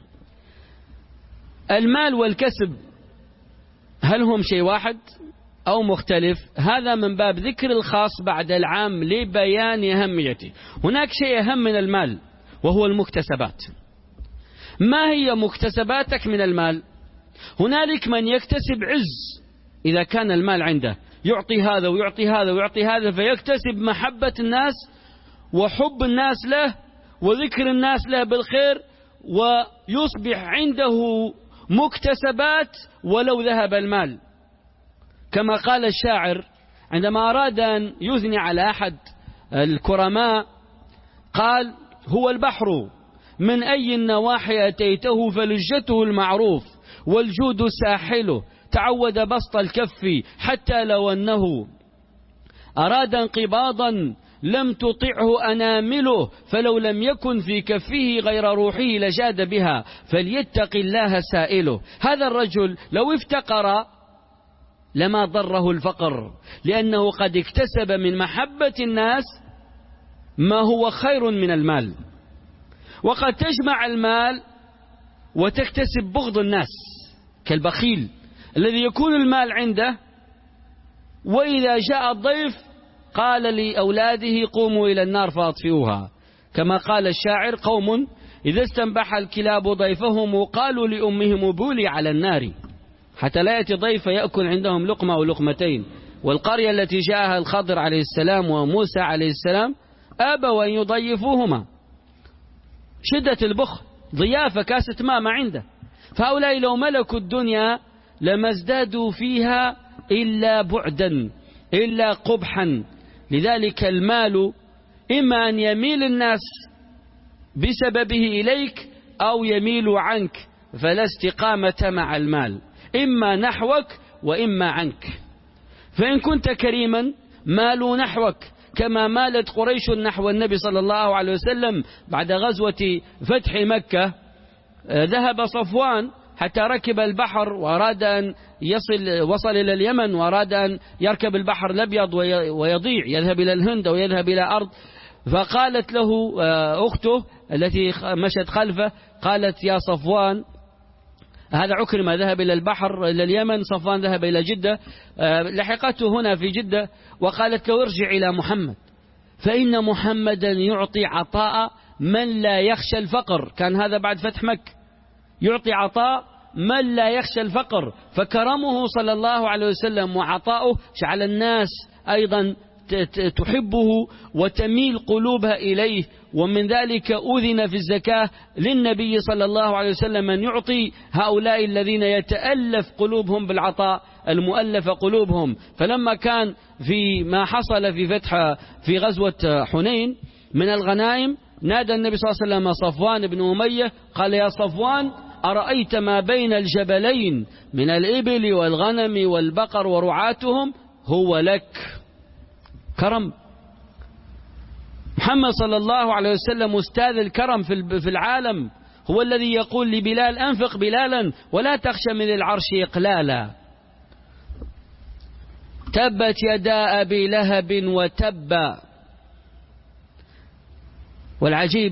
المال والكسب هل هم شيء واحد أو مختلف؟ هذا من باب ذكر الخاص بعد العام لبيان أهميته. هناك شيء أهم من المال وهو المكتسبات. ما هي مكتسباتك من المال؟ هنالك من يكتسب عز إذا كان المال عنده، يعطي هذا ويعطي هذا ويعطي هذا، فيكتسب محبة الناس وحب الناس له وذكر الناس له بالخير، ويصبح عنده مكتسبات ولو ذهب المال. كما قال الشاعر عندما أراد أن يثني على أحد الكرماء قال: هو البحر من أي النواحي أتيته فلجته المعروف، والجود ساحله تعود بسط الكف، حتى لو أنه أراد انقباضا لم تطعه أنامله، فلو لم يكن في كفه غير روحه لجاد بها، فليتق الله سائله. هذا الرجل لو افتقر لما ضره الفقر، لأنه قد اكتسب من محبة الناس ما هو خير من المال. وقد تجمع المال وتكتسب بغض الناس، كالبخيل الذي يكون المال عنده وإذا جاء الضيف قال لأولاده: قوموا إلى النار فأطفئوها. كما قال الشاعر: قوم إذا استنبح الكلاب ضيفهم قالوا لأمهم بولي على النار، حتى لا يأتي ضيف يأكل عندهم لقمة أو لقمتين. والقرية التي جاءها الخضر عليه السلام وموسى عليه السلام أبوا أن يضيفوهما، شدة البخل، ضيافة كاسة ماء ما عنده. فهؤلاء لو ملكوا الدنيا لما ازدادوا فيها إلا بعدا إلا قبحا. لذلك المال إما أن يميل الناس بسببه إليك أو يميل عنك، فلا استقامة مع المال، إما نحوك وإما عنك. فإن كنت كريما مالوا نحوك، كما مالت قريش نحو النبي صلى الله عليه وسلم بعد غزوة فتح مكة. ذهب صفوان حتى ركب البحر وأراد أن يصل وصل إلى اليمن، وأراد أن يركب البحر الأبيض ويضيع، يذهب إلى الهند أو يذهب إلى أرض. فقالت له أخته التي مشت خلفه، قالت: يا صفوان، هذا عكرمة ذهب إلى البحر إلى اليمن، صفوان ذهب إلى جدة، لحقته هنا في جدة، وقالت له: ارجع إلى محمد، فإن محمدا يعطي عطاء من لا يخشى الفقر. كان هذا بعد فتح مكة، يعطي عطاء من لا يخشى الفقر. فكرمه صلى الله عليه وسلم وعطاؤه جعل الناس أيضا تحبه وتميل قلوبها إليه. ومن ذلك أذن في الزكاة للنبي صلى الله عليه وسلم أن يعطي هؤلاء الذين يتألف قلوبهم بالعطاء المؤلف قلوبهم. فلما كان في ما حصل في فتح في غزوة حنين من الغنائم، نادى النبي صلى الله عليه وسلم صفوان بن أمية قال: يا صفوان، أرأيت ما بين الجبلين من الإبل والغنم والبقر ورعاتهم هو لك. كرم. محمد صلى الله عليه وسلم أستاذ الكرم في العالم، هو الذي يقول لبلال: أنفق بلالا ولا تخشى من العرش إقلالا. تبت يدا أبي لهب وتب. والعجيب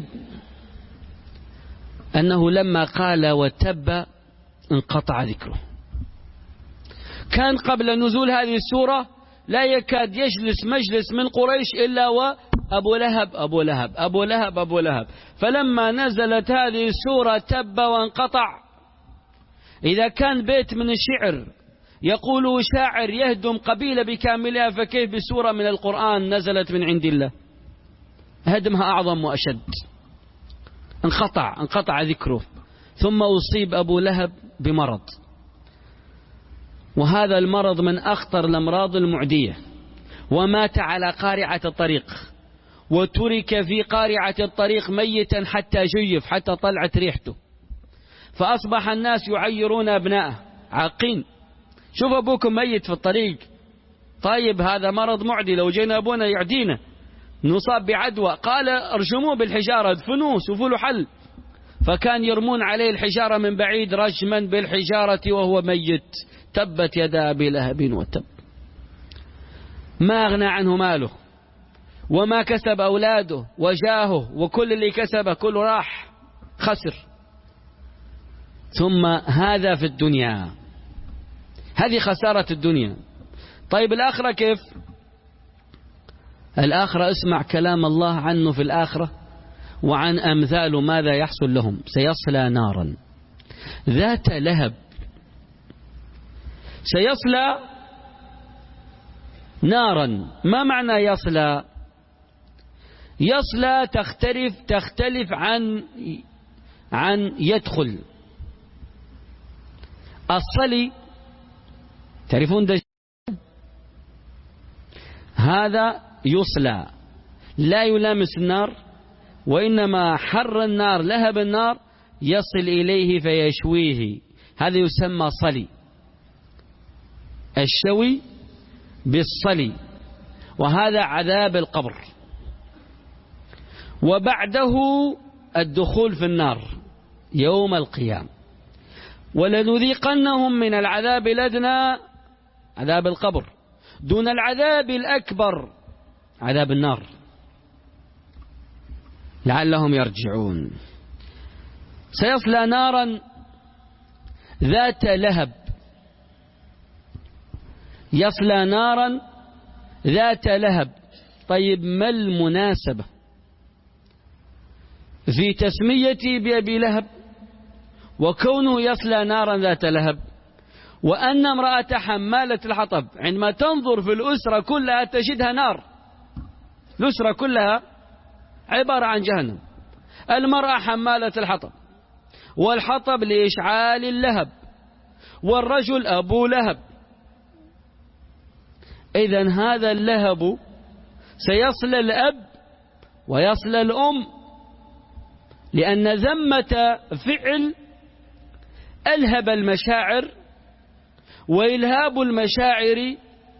أنه لما قال وتب انقطع ذكره. كان قبل نزول هذه السورة لا يكاد يجلس مجلس من قريش إلا وأبو لهب أبو لهب أبو لهب أبو لهب. فلما نزلت هذه السورة تب وانقطع. إذا كان بيت من الشعر يقول شاعر يهدم قبيلة بكاملها، فكيف بسورة من القرآن نزلت من عند الله هدمها أعظم وأشد. انقطع انقطع ذكره. ثم أصيب أبو لهب بمرض، وهذا المرض من أخطر الأمراض المعدية، ومات على قارعة الطريق، وترك في قارعة الطريق ميتا حتى جيف، حتى طلعت ريحته. فأصبح الناس يعيرون أبنائه عاقين، شوف أبوكم ميت في الطريق، طيب هذا مرض معدي، لو جينا أبونا يعدينا نصاب بعدوى، قال ارجموه بالحجارة ادفنوه شوفوا له حل. فكان يرمون عليه الحجارة من بعيد رجما بالحجارة وهو ميت. تبت يدا أبي لهب وتب. ما أغنى عنه ماله وما كسب أولاده وجاهه، وكل اللي كسبه كله راح خسر. ثم هذا في الدنيا، هذه خسارة الدنيا. طيب الآخرة كيف؟ الآخرة اسمع كلام الله عنه في الآخرة وعن أمثال ماذا يحصل لهم. سيصلى نارا ذات لهب. سيصلى نارا، ما معنى يصلى؟ يصلى تختلف تختلف عن عن يدخل. الصلي تعرفون ده، هذا يصلى لا يلامس النار، وإنما حر النار لهب النار يصل إليه فيشويه، هذا يسمى صلي. الشوي بالصلي، وهذا عذاب القبر. وبعده الدخول في النار يوم القيامة. ولنذيقنهم من العذاب الأدنى عذاب القبر دون العذاب الأكبر عذاب النار لعلهم يرجعون. سيصلى نارا ذات لهب. يصلى نارا ذات لهب. طيب ما المناسبة في تسميتي بأبي لهب وكونه يصلى نارا ذات لهب، وأن امرأة حمالة الحطب عندما تنظر في الأسرة كلها تجدها نار، الأسرة كلها عبارة عن جهنم. المرأة حمالة الحطب، والحطب لإشعال اللهب، والرجل أبو لهب. إذن هذا اللهب سيصل الأب ويصل الأم، لأن ذمة فعل ألهب المشاعر، وإلهاب المشاعر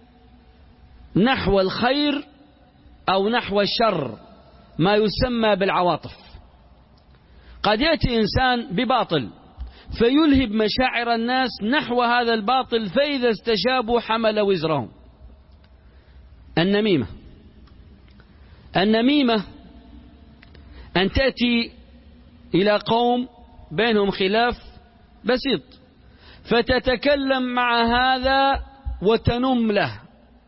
نحو الخير أو نحو الشر ما يسمى بالعواطف. قد يأتي إنسان بباطل فيلهب مشاعر الناس نحو هذا الباطل، فإذا استجابوا حمل وزرهم. النميمة النميمة أن تأتي إلى قوم بينهم خلاف بسيط فتتكلم مع هذا وتنم له،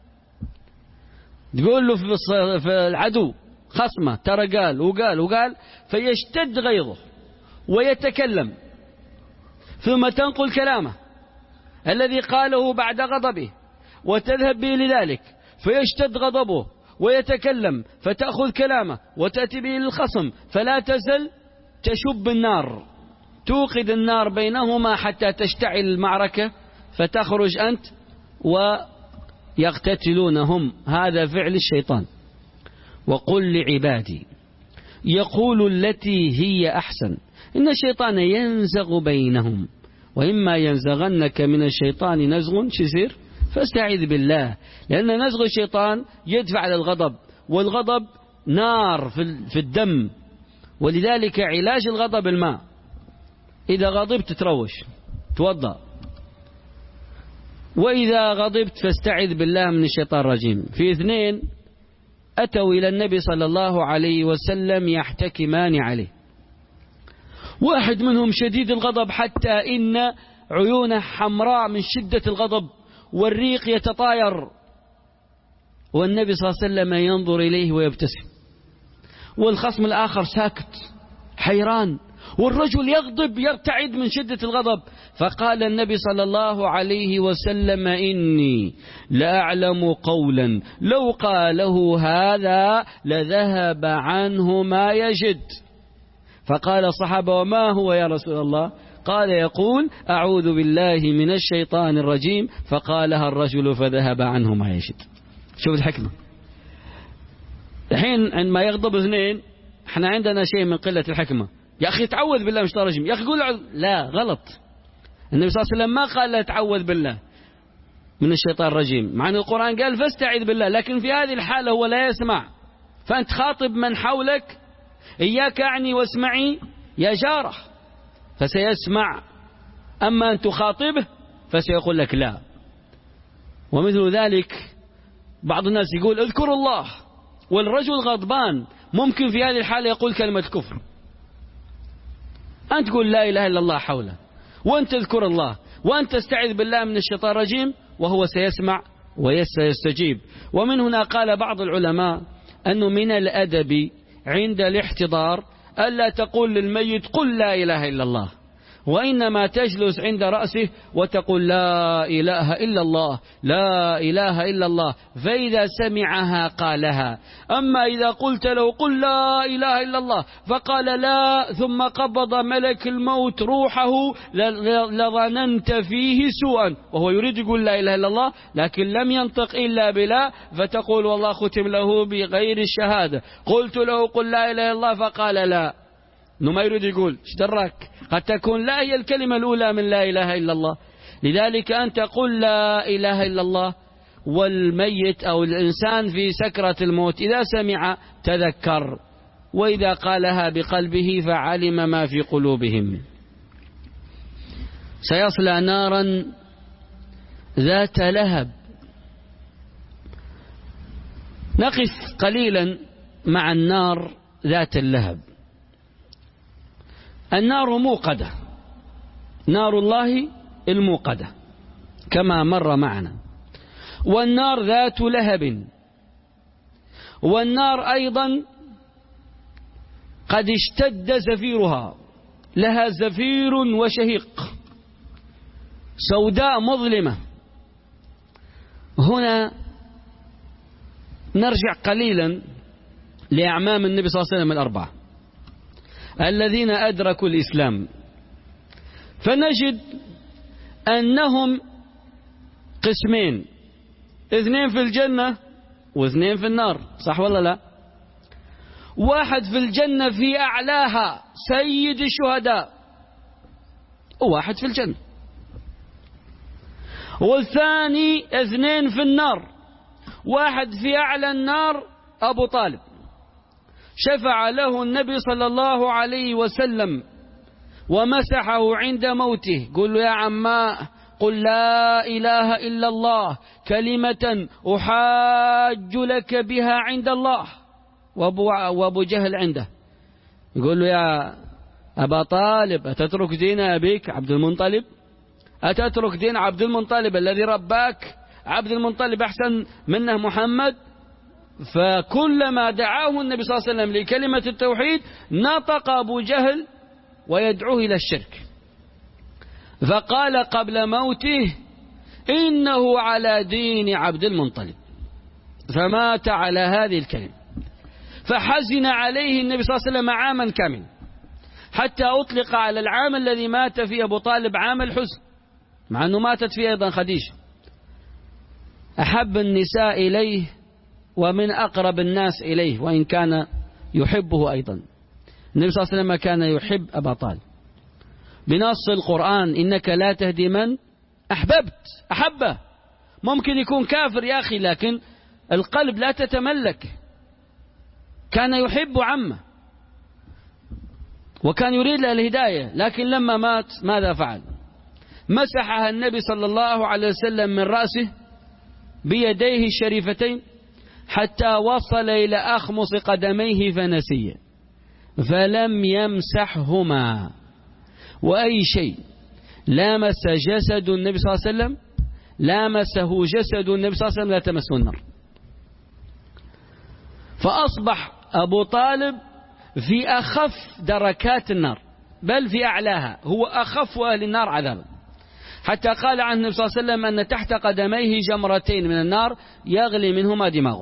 تقول له في العدو خصمه ترى قال وقال وقال، فيشتد غيظه ويتكلم، ثم تنقل كلامه الذي قاله بعد غضبه وتذهب به لذلك، فيشتد غضبه ويتكلم، فتأخذ كلامه وتأتي به للخصم، فلا تزل تشب النار، توقد النار بينهما حتى تشتعل المعركة، فتخرج أنت ويقتتلونهم. هذا فعل الشيطان. وقل لعبادي يقول التي هي أحسن إن الشيطان ينزغ بينهم وإما ينزغنك من الشيطان نزغ شسير فاستعذ بالله، لأن نزغ الشيطان يدفع على الغضب، والغضب نار في الدم، ولذلك علاج الغضب الماء. إذا غضبت تروش توضأ، وإذا غضبت فاستعذ بالله من الشيطان الرجيم. في اثنين أتوا إلى النبي صلى الله عليه وسلم يحتكمان عليه، واحد منهم شديد الغضب حتى إن عيونه حمراء من شدة الغضب، والريق يتطاير، والنبي صلى الله عليه وسلم ينظر إليه ويبتسم، والخصم الآخر ساكت حيران، والرجل يغضب يرتعد من شدة الغضب. فقال النبي صلى الله عليه وسلم: إني لأعلم قولا لو قاله هذا لذهب عنه ما يجد. فقال الصحابة: وما هو يا رسول الله؟ قال: يقول: أعوذ بالله من الشيطان الرجيم، فقالها الرجل فذهب عنه ما يجد. شوف الحكمة. الحين عندما يغضب اثنين احنا عندنا شيء من قلة الحكمة، يا أخي تعوذ بالله من الشيطان الرجيم، يا أخي قول لا، غلط. النبي صلى الله عليه وسلم ما قال لا تعوذ بالله من الشيطان الرجيم، مع أن القرآن قال فاستعذ بالله، لكن في هذه الحالة هو لا يسمع، فأنت خاطب من حولك: إياك أعني واسمعي يا جارة، فسيسمع. أما أن تخاطبه فسيقول لك لا. ومثل ذلك بعض الناس يقول اذكر الله والرجل غضبان، ممكن في هذه الحالة يقول كلمة كفر. أنت تقول لا إله إلا الله حوله، وأنت تذكر الله، وأنت تستعذ بالله من الشيطان الرجيم، وهو سيسمع وسيستجيب. ومن هنا قال بعض العلماء أنه من الأدب عند الاحتضار ألا تقول للميت قل لا إله إلا الله، وإنما تجلس عند رأسه وتقول لا إله إلا الله، لا إله إلا الله، فإذا سمعها قالها. أما إذا قلت له قل لا إله إلا الله فقال لا، ثم قبض ملك الموت روحه، لظننت فيه سوءا، وهو يريد يقول لا إله إلا الله لكن لم ينطق إلا بلا، فتقول والله ختم له بغير الشهادة. قلت له قل لا إله إلا الله فقال لا، إنه ما يريد يقول. ايش دراك؟ قد تكون لا هي الكلمة الأولى من لا إله إلا الله. لذلك أنت قل لا إله إلا الله، والميت أو الإنسان في سكرة الموت إذا سمع تذكر، وإذا قالها بقلبه فعلم ما في قلوبهم. سيصلى نارا ذات لهب. نقف قليلا مع النار ذات اللهب. النار موقدة، نار الله الموقدة كما مر معنا، والنار ذات لهب، والنار أيضا قد اشتد زفيرها، لها زفير وشهيق، سوداء مظلمة. هنا نرجع قليلا لأعمام النبي صلى الله عليه وسلم الأربعة الذين أدركوا الإسلام، فنجد أنهم قسمين: اثنين في الجنة واثنين في النار، صح ولا لا؟ واحد في الجنة في أعلاها سيد الشهداء، وواحد في الجنة. والثاني اثنين في النار، واحد في أعلى النار أبو طالب، شفع له النبي صلى الله عليه وسلم ومسحه عند موته. قل له يا عماه قل لا إله إلا الله كلمة أحاج لك بها عند الله. وأبو, وأبو جهل عنده يقول له يا أبا طالب أتترك دين أبيك عبد المنطلب؟ أتترك دين عبد المنطلب الذي رباك؟ عبد المنطلب أحسن منه محمد؟ فكلما دعاه النبي صلى الله عليه وسلم لكلمة التوحيد نطق أبو جهل ويدعوه إلى الشرك، فقال قبل موته إنه على دين عبد المنطلب، فمات على هذه الكلمة. فحزن عليه النبي صلى الله عليه وسلم عاما كامل، حتى أطلق على العام الذي مات فيه أبو طالب عام الحزن، مع أنه ماتت فيه أيضا خديجة. أحب النساء إليه ومن أقرب الناس إليه، وإن كان يحبه أيضا. النبي صلى الله عليه وسلم كان يحب أبا طالب بنص القرآن: إنك لا تهدي من أحببت. أحبه، ممكن يكون كافر يا أخي لكن القلب لا تتملك. كان يحب عمه وكان يريد له الهداية، لكن لما مات ماذا فعل؟ مسحها النبي صلى الله عليه وسلم من رأسه بيديه الشريفتين حتى وصل إلى أخمص قدميه فنسي، فلم يمسحهما. وأي شيء لامس جسد النبي صلى الله عليه وسلم لامسه جسد النبي صلى الله عليه وسلم لا تمسه النار. فأصبح أبو طالب في أخف دركات النار، بل في أعلاها، هو أخف أهل النار عذابا، حتى قال عنه النبي صلى الله عليه وسلم أن تحت قدميه جمرتين من النار يغلي منهما دماغه.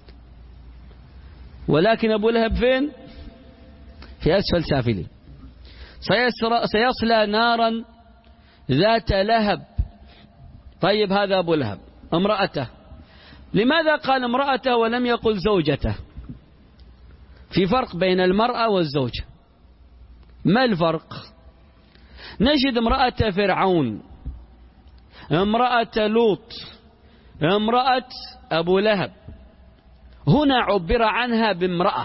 ولكن أبو لهب فين؟ في أسفل سافلين، سيصلى نارا ذات لهب. طيب هذا أبو لهب. امرأته، لماذا قال امرأته ولم يقل زوجته؟ في فرق بين المرأة والزوجة. ما الفرق؟ نجد امرأة فرعون، امرأة لوط، امرأة أبو لهب، هنا عبر عنها بامرأة،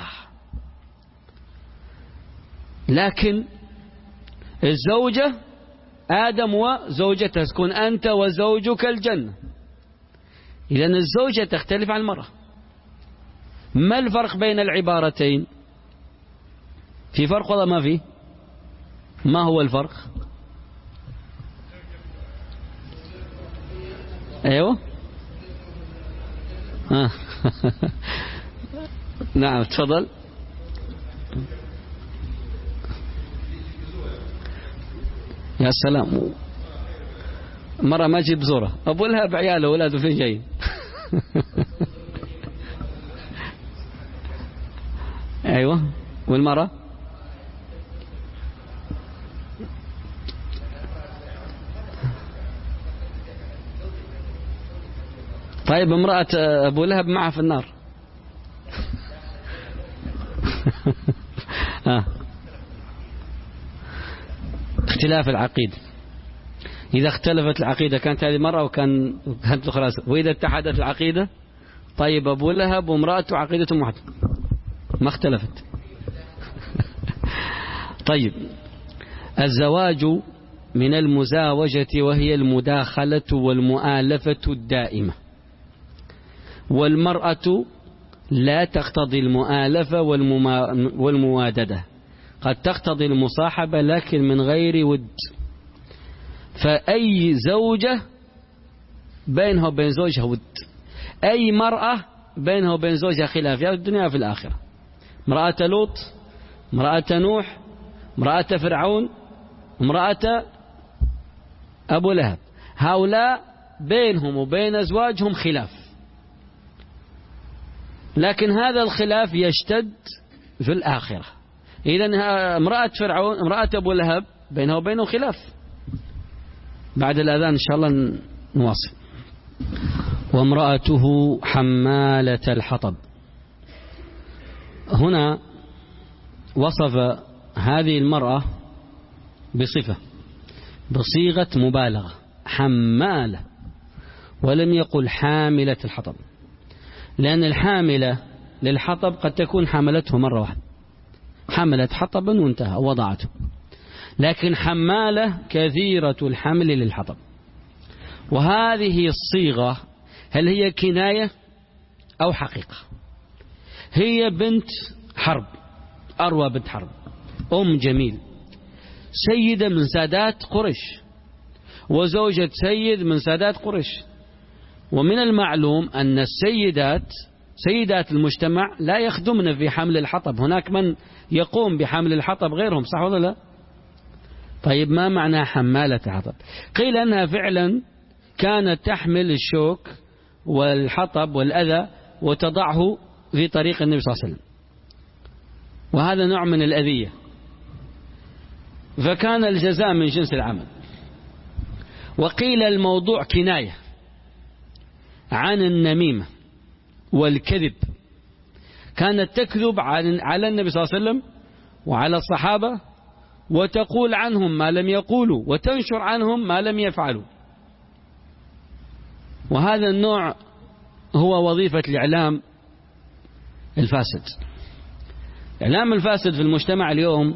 لكن الزوجة آدم وزوجته، تكون أنت وزوجك الجنة. إذن الزوجة تختلف عن المرأة. ما الفرق بين العبارتين؟ في فرق ولا ما في؟ ما هو الفرق؟ أيوه آه. نعم تفضل. يا سلام، مرة ما جيب زورة أبو لهب عياله ولاده فين جايين؟ أيوة. والمرة طيب امرأة أبو لهب معه في النار. آه. اختلاف العقيدة، إذا اختلفت العقيدة كانت هذه مرة وكان كانت خلاص، وإذا اتحدت العقيدة طيب أبو لهب وامرأته عقيدتهم واحدة ما اختلفت. طيب الزواج من المزاوجة وهي المداخلة والمؤالفة الدائمة، والمرأة لا تقتضي المؤالفة والمواددة، قد تقتضي المصاحبة لكن من غير ود. فأي زوجة بينها وبين زوجها ود، أي مرأة بينها وبين زوجها خلاف في الدنيا وفي الآخرة. امرأة لوط، امرأة نوح، امرأة فرعون، امرأة أبو لهب، هؤلاء بينهم وبين أزواجهم خلاف، لكن هذا الخلاف يشتد في الآخرة. إذن امرأة فرعون، امرأة أبو لهب بينها وبينه خلاف. بعد الأذان إن شاء الله نواصل. وامرأته حمالة الحطب. هنا وصف هذه المرأة بصفة بصيغة مبالغة، حمالة، ولم يقل حاملة الحطب، لأن الحاملة للحطب قد تكون حملته مرة واحدة، حملت حطبا وانتهى وضعته، لكن حمالة كثيرة الحمل للحطب. وهذه الصيغة هل هي كناية أو حقيقة؟ هي بنت حرب، أروى بنت حرب، أم جميل، سيدة من سادات قريش، وزوجة سيد من سادات قريش. ومن المعلوم أن السيدات سيدات المجتمع لا يخدمن في حمل الحطب، هناك من يقوم بحمل الحطب غيرهم، صح ولا لا؟ طيب ما معنى حمالة الحطب؟ قيل أنها فعلا كانت تحمل الشوك والحطب والأذى وتضعه في طريق النبي صلى الله عليه وسلم، وهذا نوع من الأذية، فكان الجزاء من جنس العمل. وقيل الموضوع كناية عن النميمة والكذب، كانت تكذب على النبي صلى الله عليه وسلم وعلى الصحابة، وتقول عنهم ما لم يقولوا وتنشر عنهم ما لم يفعلوا. وهذا النوع هو وظيفة الإعلام الفاسد. الإعلام الفاسد في المجتمع اليوم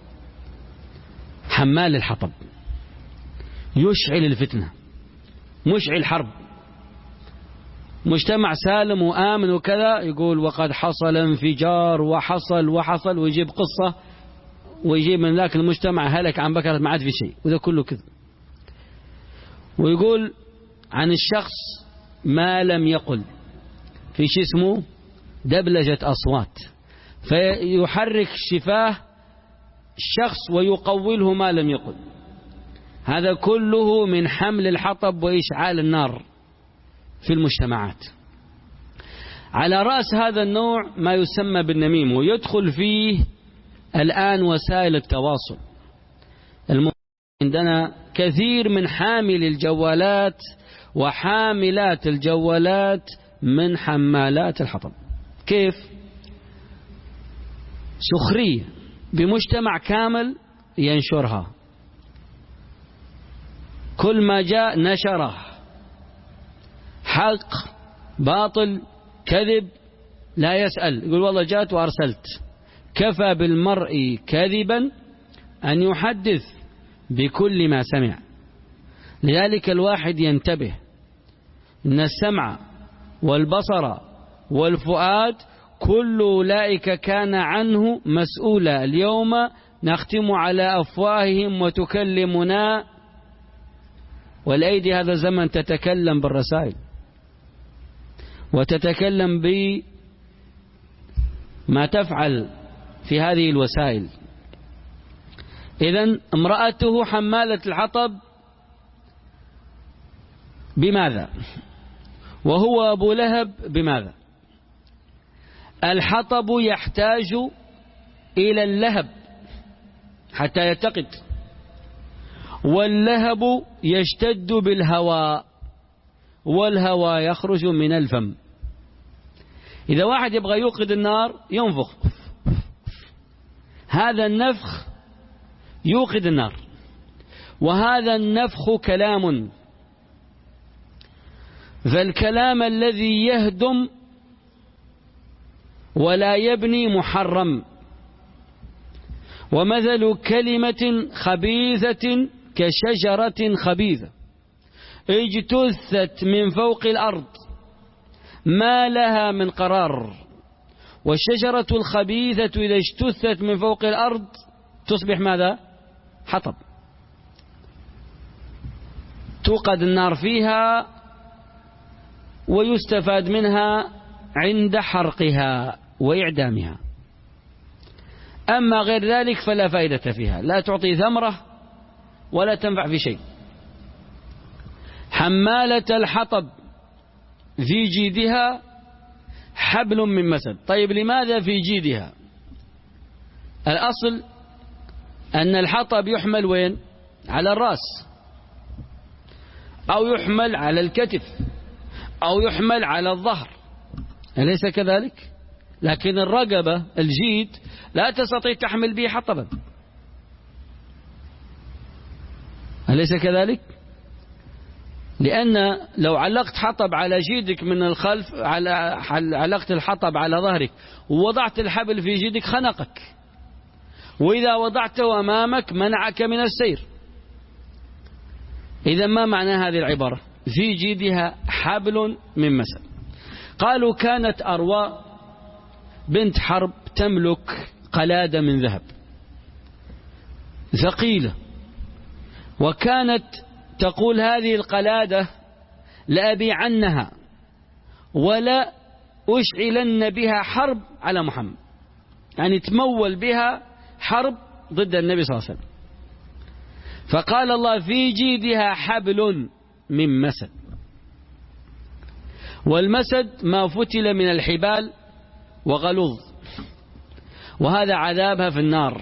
حمال الحطب، يشعل الفتنة، مشعل حرب، مجتمع سالم وآمن وكذا، يقول وقد حصل انفجار وحصل وحصل، ويجيب قصة ويجيب من ذاك المجتمع هلك عن بكرة ما عاد في شيء، وذا كله كذب. ويقول عن الشخص ما لم يقل، في شيء اسمه دبلجة أصوات، فيحرك شفاه الشخص ويقوله ما لم يقل. هذا كله من حمل الحطب وإشعال النار في المجتمعات. على رأس هذا النوع ما يسمى بالنميم، ويدخل فيه الآن وسائل التواصل. عندنا كثير من حامل الجوالات وحاملات الجوالات من حمالات الحطب. كيف؟ سخرية بمجتمع كامل ينشرها، كل ما جاء نشره، حق باطل كذب لا يسأل، يقول والله جاءت وأرسلت. كفى بالمرء كذبا أن يحدث بكل ما سمع. لذلك الواحد ينتبه إن السمع والبصر والفؤاد كل أولئك كان عنه مسؤولا. اليوم نختم على أفواههم وتكلمنا، والأيدي هذا الزمن تتكلم بالرسائل وتتكلم بما تفعل في هذه الوسائل. إذن امرأته حمالة الحطب بماذا؟ وهو أبو لهب بماذا؟ الحطب يحتاج إلى اللهب حتى يتقد، واللهب يشتد بالهواء، والهواء يخرج من الفم. إذا واحد يبغى يوقد النار ينفخ، هذا النفخ يوقد النار، وهذا النفخ كلام. فالكلام الذي يهدم ولا يبني محرم. ومثل كلمة خبيثة كشجرة خبيثة اجتثت من فوق الأرض ما لها من قرار. والشجرة الخبيثة إذا اجتثت من فوق الأرض تصبح ماذا؟ حطب، توقد النار فيها ويستفاد منها عند حرقها وإعدامها. أما غير ذلك فلا فائدة فيها، لا تعطي ثمرة ولا تنفع في شيء. حمالة الحطب في جيدها حبل من مسد. طيب لماذا في جيدها؟ الأصل أن الحطب يحمل وين؟ على الرأس، أو يحمل على الكتف، أو يحمل على الظهر، أليس كذلك؟ لكن الرقبة الجيد لا تستطيع تحمل به حطبا، أليس كذلك؟ لأن لو علقت حطب على جيدك من الخلف، على علقت الحطب على ظهرك ووضعت الحبل في جيدك خنقك، وإذا وضعته أمامك منعك من السير. إذا ما معنى هذه العبارة؟ في جيدها حبل من مسد. قالوا كانت أروى بنت حرب تملك قلادة من ذهب ثقيلة، وكانت تقول هذه القلادة لأبيعنها ولا أشعلن بها حرب على محمد، يعني تمول بها حرب ضد النبي صلى الله عليه وسلم. فقال الله في جيدها حبل من مسد. والمسد ما فتل من الحبال وغلظ، وهذا عذابها في النار.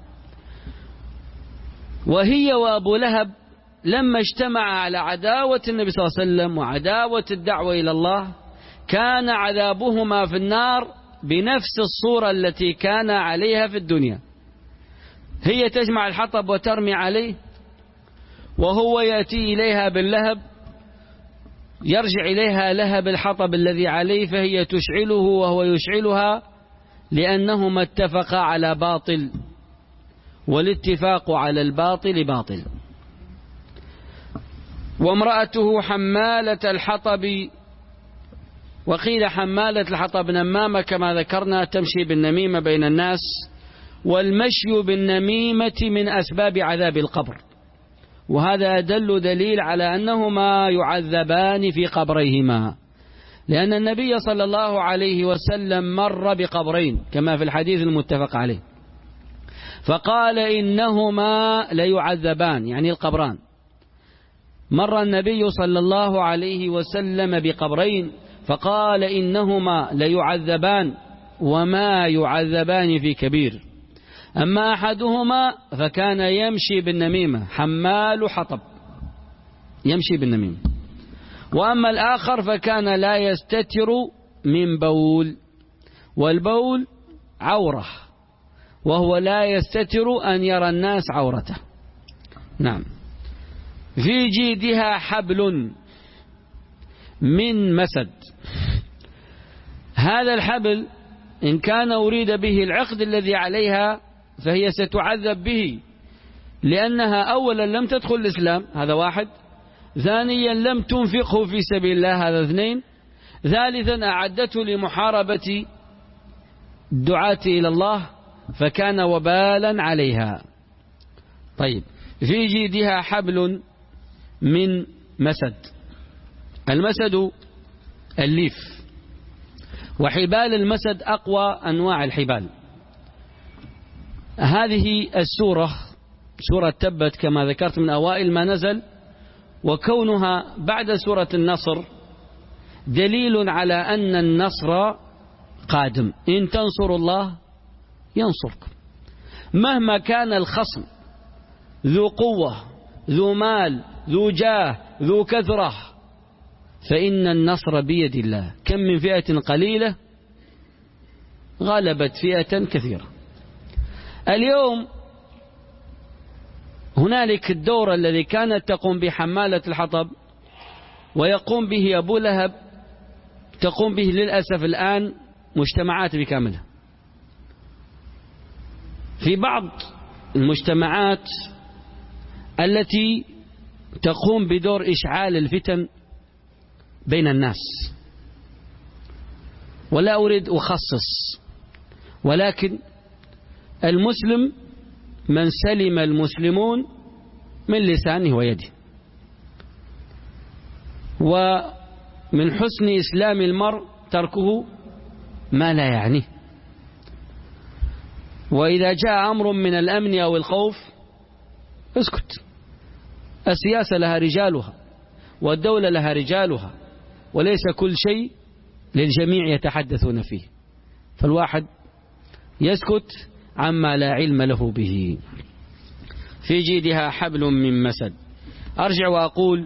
وهي وأبو لهب لما اجتمع على عداوة النبي صلى الله عليه وسلم وعداوة الدعوة إلى الله كان عذابهما في النار بنفس الصورة التي كان عليها في الدنيا. هي تجمع الحطب وترمي عليه، وهو يأتي إليها باللهب، يرجع إليها لهب الحطب الذي عليه، فهي تشعله وهو يشعلها، لأنهما اتفقا على باطل، والاتفاق على الباطل باطل. وامرأته حمالة الحطب، وقيل حمالة الحطب نمامة كما ذكرنا، تمشي بالنميمة بين الناس. والمشي بالنميمة من أسباب عذاب القبر، وهذا أدل دليل على أنهما يعذبان في قبريهما، لأن النبي صلى الله عليه وسلم مر بقبرين كما في الحديث المتفق عليه، فقال إنهما ليعذبان، يعني القبران. مر النبي صلى الله عليه وسلم بقبرين فقال إنهما ليعذبان وما يعذبان في كبير. أما أحدهما فكان يمشي بالنميمة، حمال حطب يمشي بالنميمة، وأما الآخر فكان لا يستتر من بول، والبول عورة، وهو لا يستتر أن يرى الناس عورته. نعم. في جيدها حبل من مسد. هذا الحبل إن كان أريد به العقد الذي عليها فهي ستعذب به، لأنها أولا لم تدخل الإسلام، هذا واحد. ثانيا لم تنفقه في سبيل الله، هذا اثنين. ثالثا أعدته لمحاربة الدعاة إلى الله فكان وبالا عليها. طيب، في جيدها حبل من مسد. المسد الليف، وحبال المسد أقوى أنواع الحبال. هذه السورة سورة تبت كما ذكرت من أوائل ما نزل، وكونها بعد سورة النصر دليل على أن النصر قادم. إن تنصروا الله ينصركم. مهما كان الخصم ذو قوة ذو مال ذو جاه ذو كثرة فإن النصر بيد الله. كم من فئة قليلة غلبت فئة كثيرة. اليوم هنالك الدور الذي كانت تقوم بحمالة الحطب ويقوم به أبو لهب، تقوم به للأسف الآن مجتمعات بكاملها. في بعض المجتمعات التي تقوم بدور إشعال الفتن بين الناس، ولا أريد أخصص، ولكن المسلم من سلم المسلمون من لسانه ويده. ومن حسن إسلام المرء تركه ما لا يعنيه. وإذا جاء أمر من الأمن أو الخوف اسكت. السياسة لها رجالها والدولة لها رجالها، وليس كل شيء للجميع يتحدثون فيه، فالواحد يسكت عما لا علم له به. في جيدها حبل من مسد. أرجع وأقول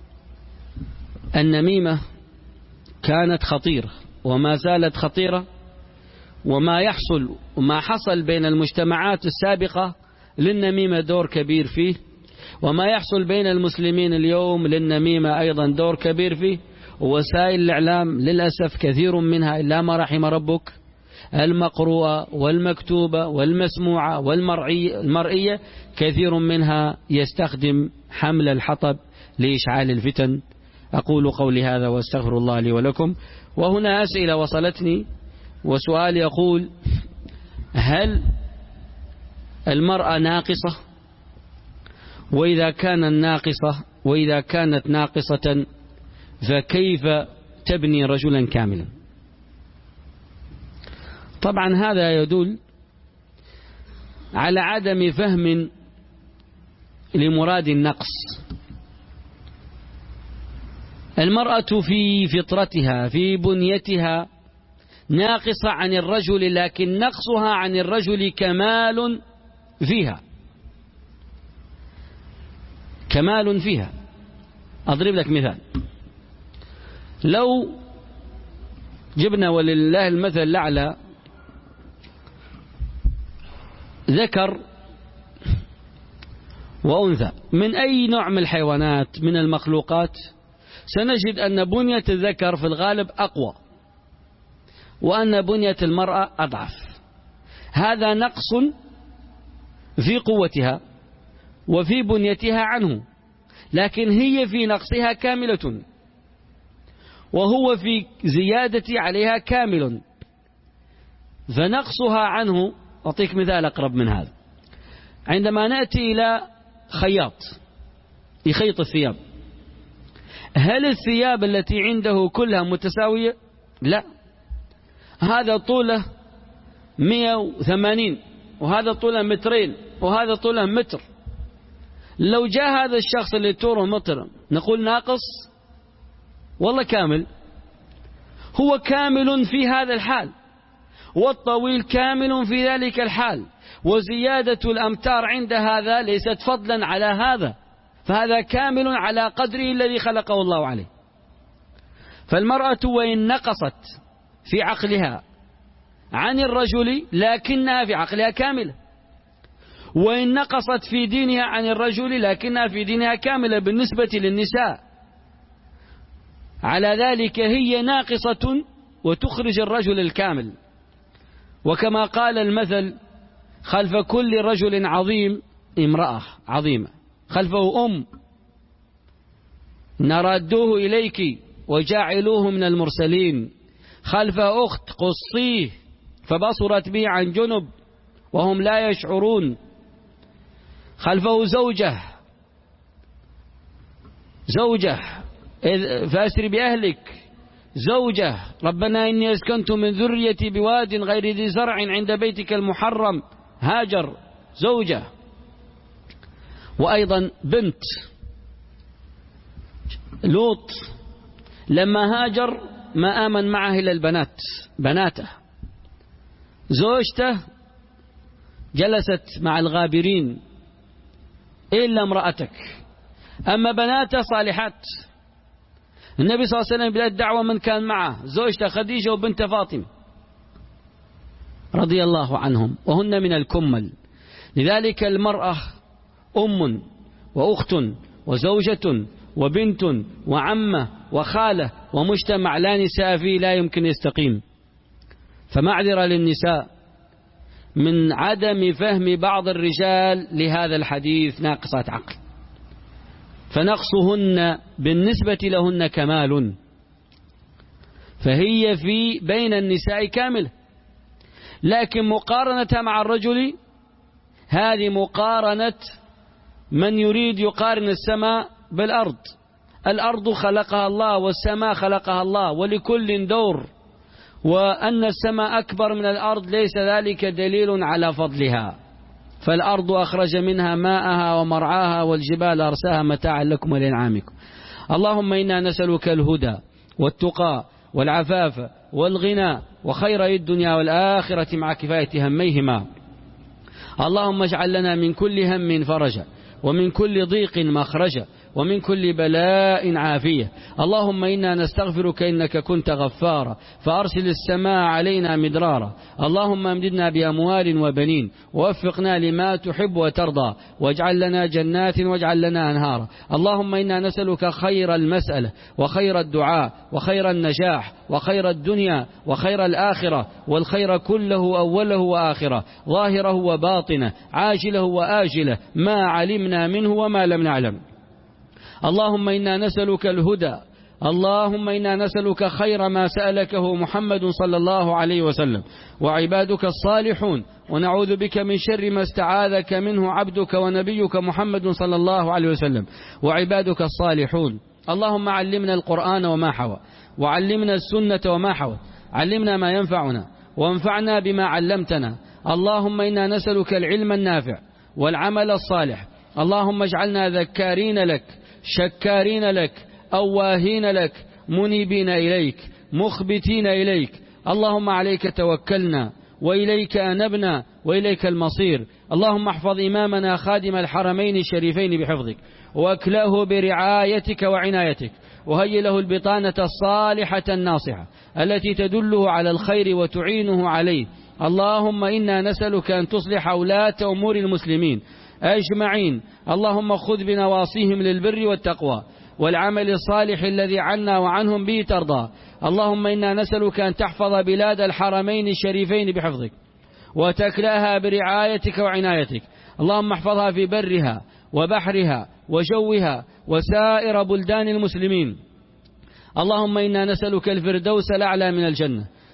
النميمة كانت خطيرة وما زالت خطيرة، وما يحصل وما حصل بين المجتمعات السابقة للنميمة دور كبير فيه، وما يحصل بين المسلمين اليوم للنميمة أيضا دور كبير فيه. ووسائل الإعلام للأسف كثير منها إلا ما رحم ربك، المقروءة والمكتوبة والمسموعة والمرئية، كثير منها يستخدم حمل الحطب لإشعال الفتن. أقول قولي هذا واستغفر الله لي ولكم. وهنا أسئلة وصلتني، وسؤال يقول: هل المرأة ناقصة؟ وإذا كان ناقصة وإذا كانت ناقصة فكيف تبني رجلا كاملا؟ طبعا هذا يدل على عدم فهم لمراد النقص. المرأة في فطرتها في بنيتها ناقصة عن الرجل، لكن نقصها عن الرجل كمال فيها، كمال فيها. أضرب لك مثال. لو جبنا ولله المثل الأعلى ذكر وأنثى من أي نوع من الحيوانات من المخلوقات، سنجد أن بنية الذكر في الغالب أقوى وأن بنية المرأة أضعف. هذا نقص في قوتها وفي بنيتها عنه، لكن هي في نقصها كاملة وهو في زيادة عليها كامل، فنقصها عنه. أعطيك مثال أقرب من هذا. عندما نأتي إلى خياط يخيط الثياب. هل الثياب التي عنده كلها متساوية؟ لا، هذا طوله مئة وثمانين وهذا طوله مترين وهذا طوله متر. لو جاء هذا الشخص اللي طوله متر نقول ناقص؟ والله كامل. هو كامل في هذا الحال، والطويل كامل في ذلك الحال، وزيادة الأمتار عند هذا ليست فضلا على هذا، فهذا كامل على قدره الذي خلقه الله عليه. فالمرأة وإن نقصت في عقلها عن الرجل لكنها في عقلها كاملة، وإن نقصت في دينها عن الرجل لكنها في دينها كاملة. بالنسبة للنساء على ذلك هي ناقصة وتخرج الرجل الكامل. وكما قال المثل: خلف كل رجل عظيم امرأة عظيمة، خلفه أم نردوه إليك وجاعلوه من المرسلين، خلف أخت قصيه فبصرت به عن جنب وهم لا يشعرون، خلفه زوجة زوجة فأسر بأهلك، زوجة ربنا إني أسكنت من ذريتي بواد غير ذي زرع عند بيتك المحرم، هاجر زوجة. وأيضا بنت لوط لما هاجر ما آمن معه إلا البنات بناته، زوجته جلست مع الغابرين إلا امرأتك، أما بناته صالحات. النبي صلى الله عليه وسلم بلا الدعوة من كان معه زوجته خديجة وبنت فاطمة رضي الله عنهم، وهن من الكمل. لذلك المرأة أم وأخت وزوجة وبنت وعمة وخالة ومجتمع لا نساء فيه لا يمكن يستقيم. فمعذرة للنساء من عدم فهم بعض الرجال لهذا الحديث ناقصات عقل، فنقصهن بالنسبة لهن كمال، فهي في بين النساء كاملة. لكن مقارنتها مع الرجل هذه مقارنة من يريد يقارن السماء بالأرض. الأرض خلقها الله والسماء خلقها الله، ولكل دور، وأن السماء أكبر من الأرض ليس ذلك دليل على فضلها. فالأرض أخرج منها ماءها ومرعاها والجبال أرساها متاعا لكم ولأنعامكم. اللهم إنا نسألك الهدى والتقى والعفاف والغنى وخير الدنيا والآخرة مع كفاية هميهما. اللهم اجعل لنا من كل هم فرجا، ومن كل ضيق مخرجا، ومن كل بلاء عافية. اللهم إنا نستغفرك إنك كنت غفارا فأرسل السماء علينا مدرارا. اللهم امددنا بأموال وبنين، ووفقنا لما تحب وترضى، واجعل لنا جنات واجعل لنا أنهارا. اللهم إنا نسألك خير المسألة وخير الدعاء وخير النجاح وخير الدنيا وخير الآخرة، والخير كله أوله وآخره، ظاهره وباطنه، عاجله وآجله، ما علمنا منه وما لم نعلم. اللهم إنا نسألك الهدى، اللهم إنا نسألك خير ما سألكه محمد صلى الله عليه وسلم وعبادك الصالحون، ونعوذ بك من شر ما استعاذك منه عبدك ونبيك محمد صلى الله عليه وسلم وعبادك الصالحون. اللهم علمنا القرآن وما حوى، وعلمنا السنة وما حوى، علمنا ما ينفعنا وانفعنا بما علمتنا. اللهم إنا نسألك العلم النافع والعمل الصالح. اللهم اجعلنا ذكارين لك شكارين لك أواهين لك منيبين إليك مخبتين إليك. اللهم عليك توكلنا وإليك أنبنا وإليك المصير. اللهم احفظ إمامنا خادم الحرمين الشريفين بحفظك، وأكله برعايتك وعنايتك، وهيئ له البطانة الصالحة الناصحة التي تدله على الخير وتعينه عليه. اللهم إنا نسألك أن تصلح ولاة أمور المسلمين أجمعين. اللهم خذ بنواصيهم للبر والتقوى والعمل الصالح الذي عنا وعنهم به ترضى. اللهم إنا نسألك أن تحفظ بلاد الحرمين الشريفين بحفظك، وتكلاها برعايتك وعنايتك. اللهم احفظها في برها وبحرها وجوها وسائر بلدان المسلمين. اللهم إنا نسألك الفردوس الأعلى من الجنة.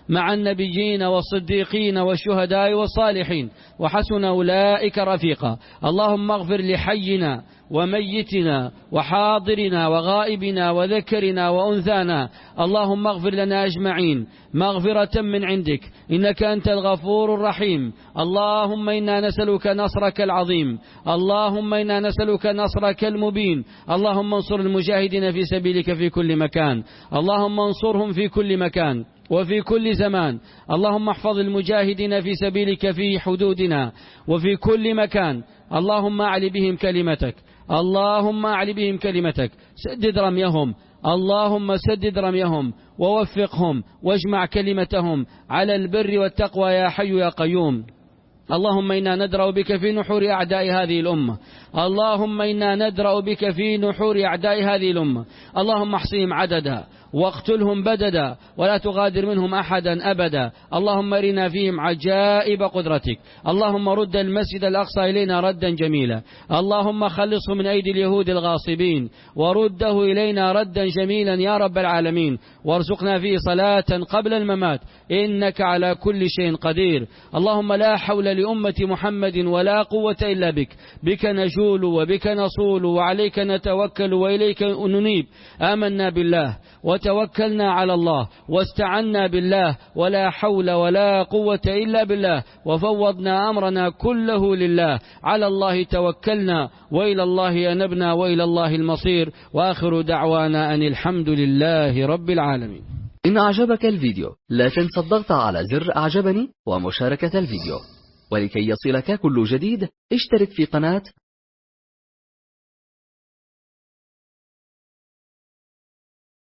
مع النبيين والصديقين والشهداء والصالحين وحسن أولئك رفيقا. اللهم اغفر لحينا وميتنا وحاضرنا وغائبنا وذكرنا وأنثانا. اللهم اغفر لنا أجمعين مغفرة من عندك إنك أنت الغفور الرحيم. اللهم إنا نسألك نصرك العظيم. اللهم إنا نسألك نصرك المبين. اللهم انصر المجاهدين في سبيلك في كل مكان. اللهم انصرهم في كل مكان وفي كل زمان. اللهم احفظ المجاهدين في سبيلك في حدودنا وفي كل مكان. اللهم أعل بهم كلمتك. اللهم أعل بهم كلمتك. سدد رميهم. اللهم سدد رميهم ووفقهم واجمع كلمتهم على البر والتقوى يا حي يا قيوم. اللهم إنا ندرأ بك في نحور أعداء هذه الأمة. اللهم إنا ندرأ بك في نحور أعداء هذه الأمة. اللهم احصهم عددا واقتلهم بددا ولا تغادر منهم أحدا أبدا. اللهم ارنا فيهم عجائب قدرتك. اللهم رد المسجد الأقصى إلينا ردا جميلا. اللهم خلصه من أيدي اليهود الغاصبين ورده إلينا ردا جميلا يا رب العالمين. وارزقنا فيه صلاة قبل الممات إنك على كل شيء قدير. اللهم لا حول لأمة محمد ولا قوة إلا بك. بك نجول وبك نصول وعليك نتوكل وإليك ننيب. آمنا بالله وتوكلنا على الله واستعنا بالله ولا حول ولا قوة إلا بالله وفوضنا أمرنا كله لله. على الله توكلنا وإلى الله أنبنا وإلى الله المصير. وآخر دعوانا أن الحمد لله رب العالمين. إن أعجبك الفيديو لا تنسى الضغط على زر أعجبني ومشاركة الفيديو. ولكي يصلك كل جديد اشترك في قناة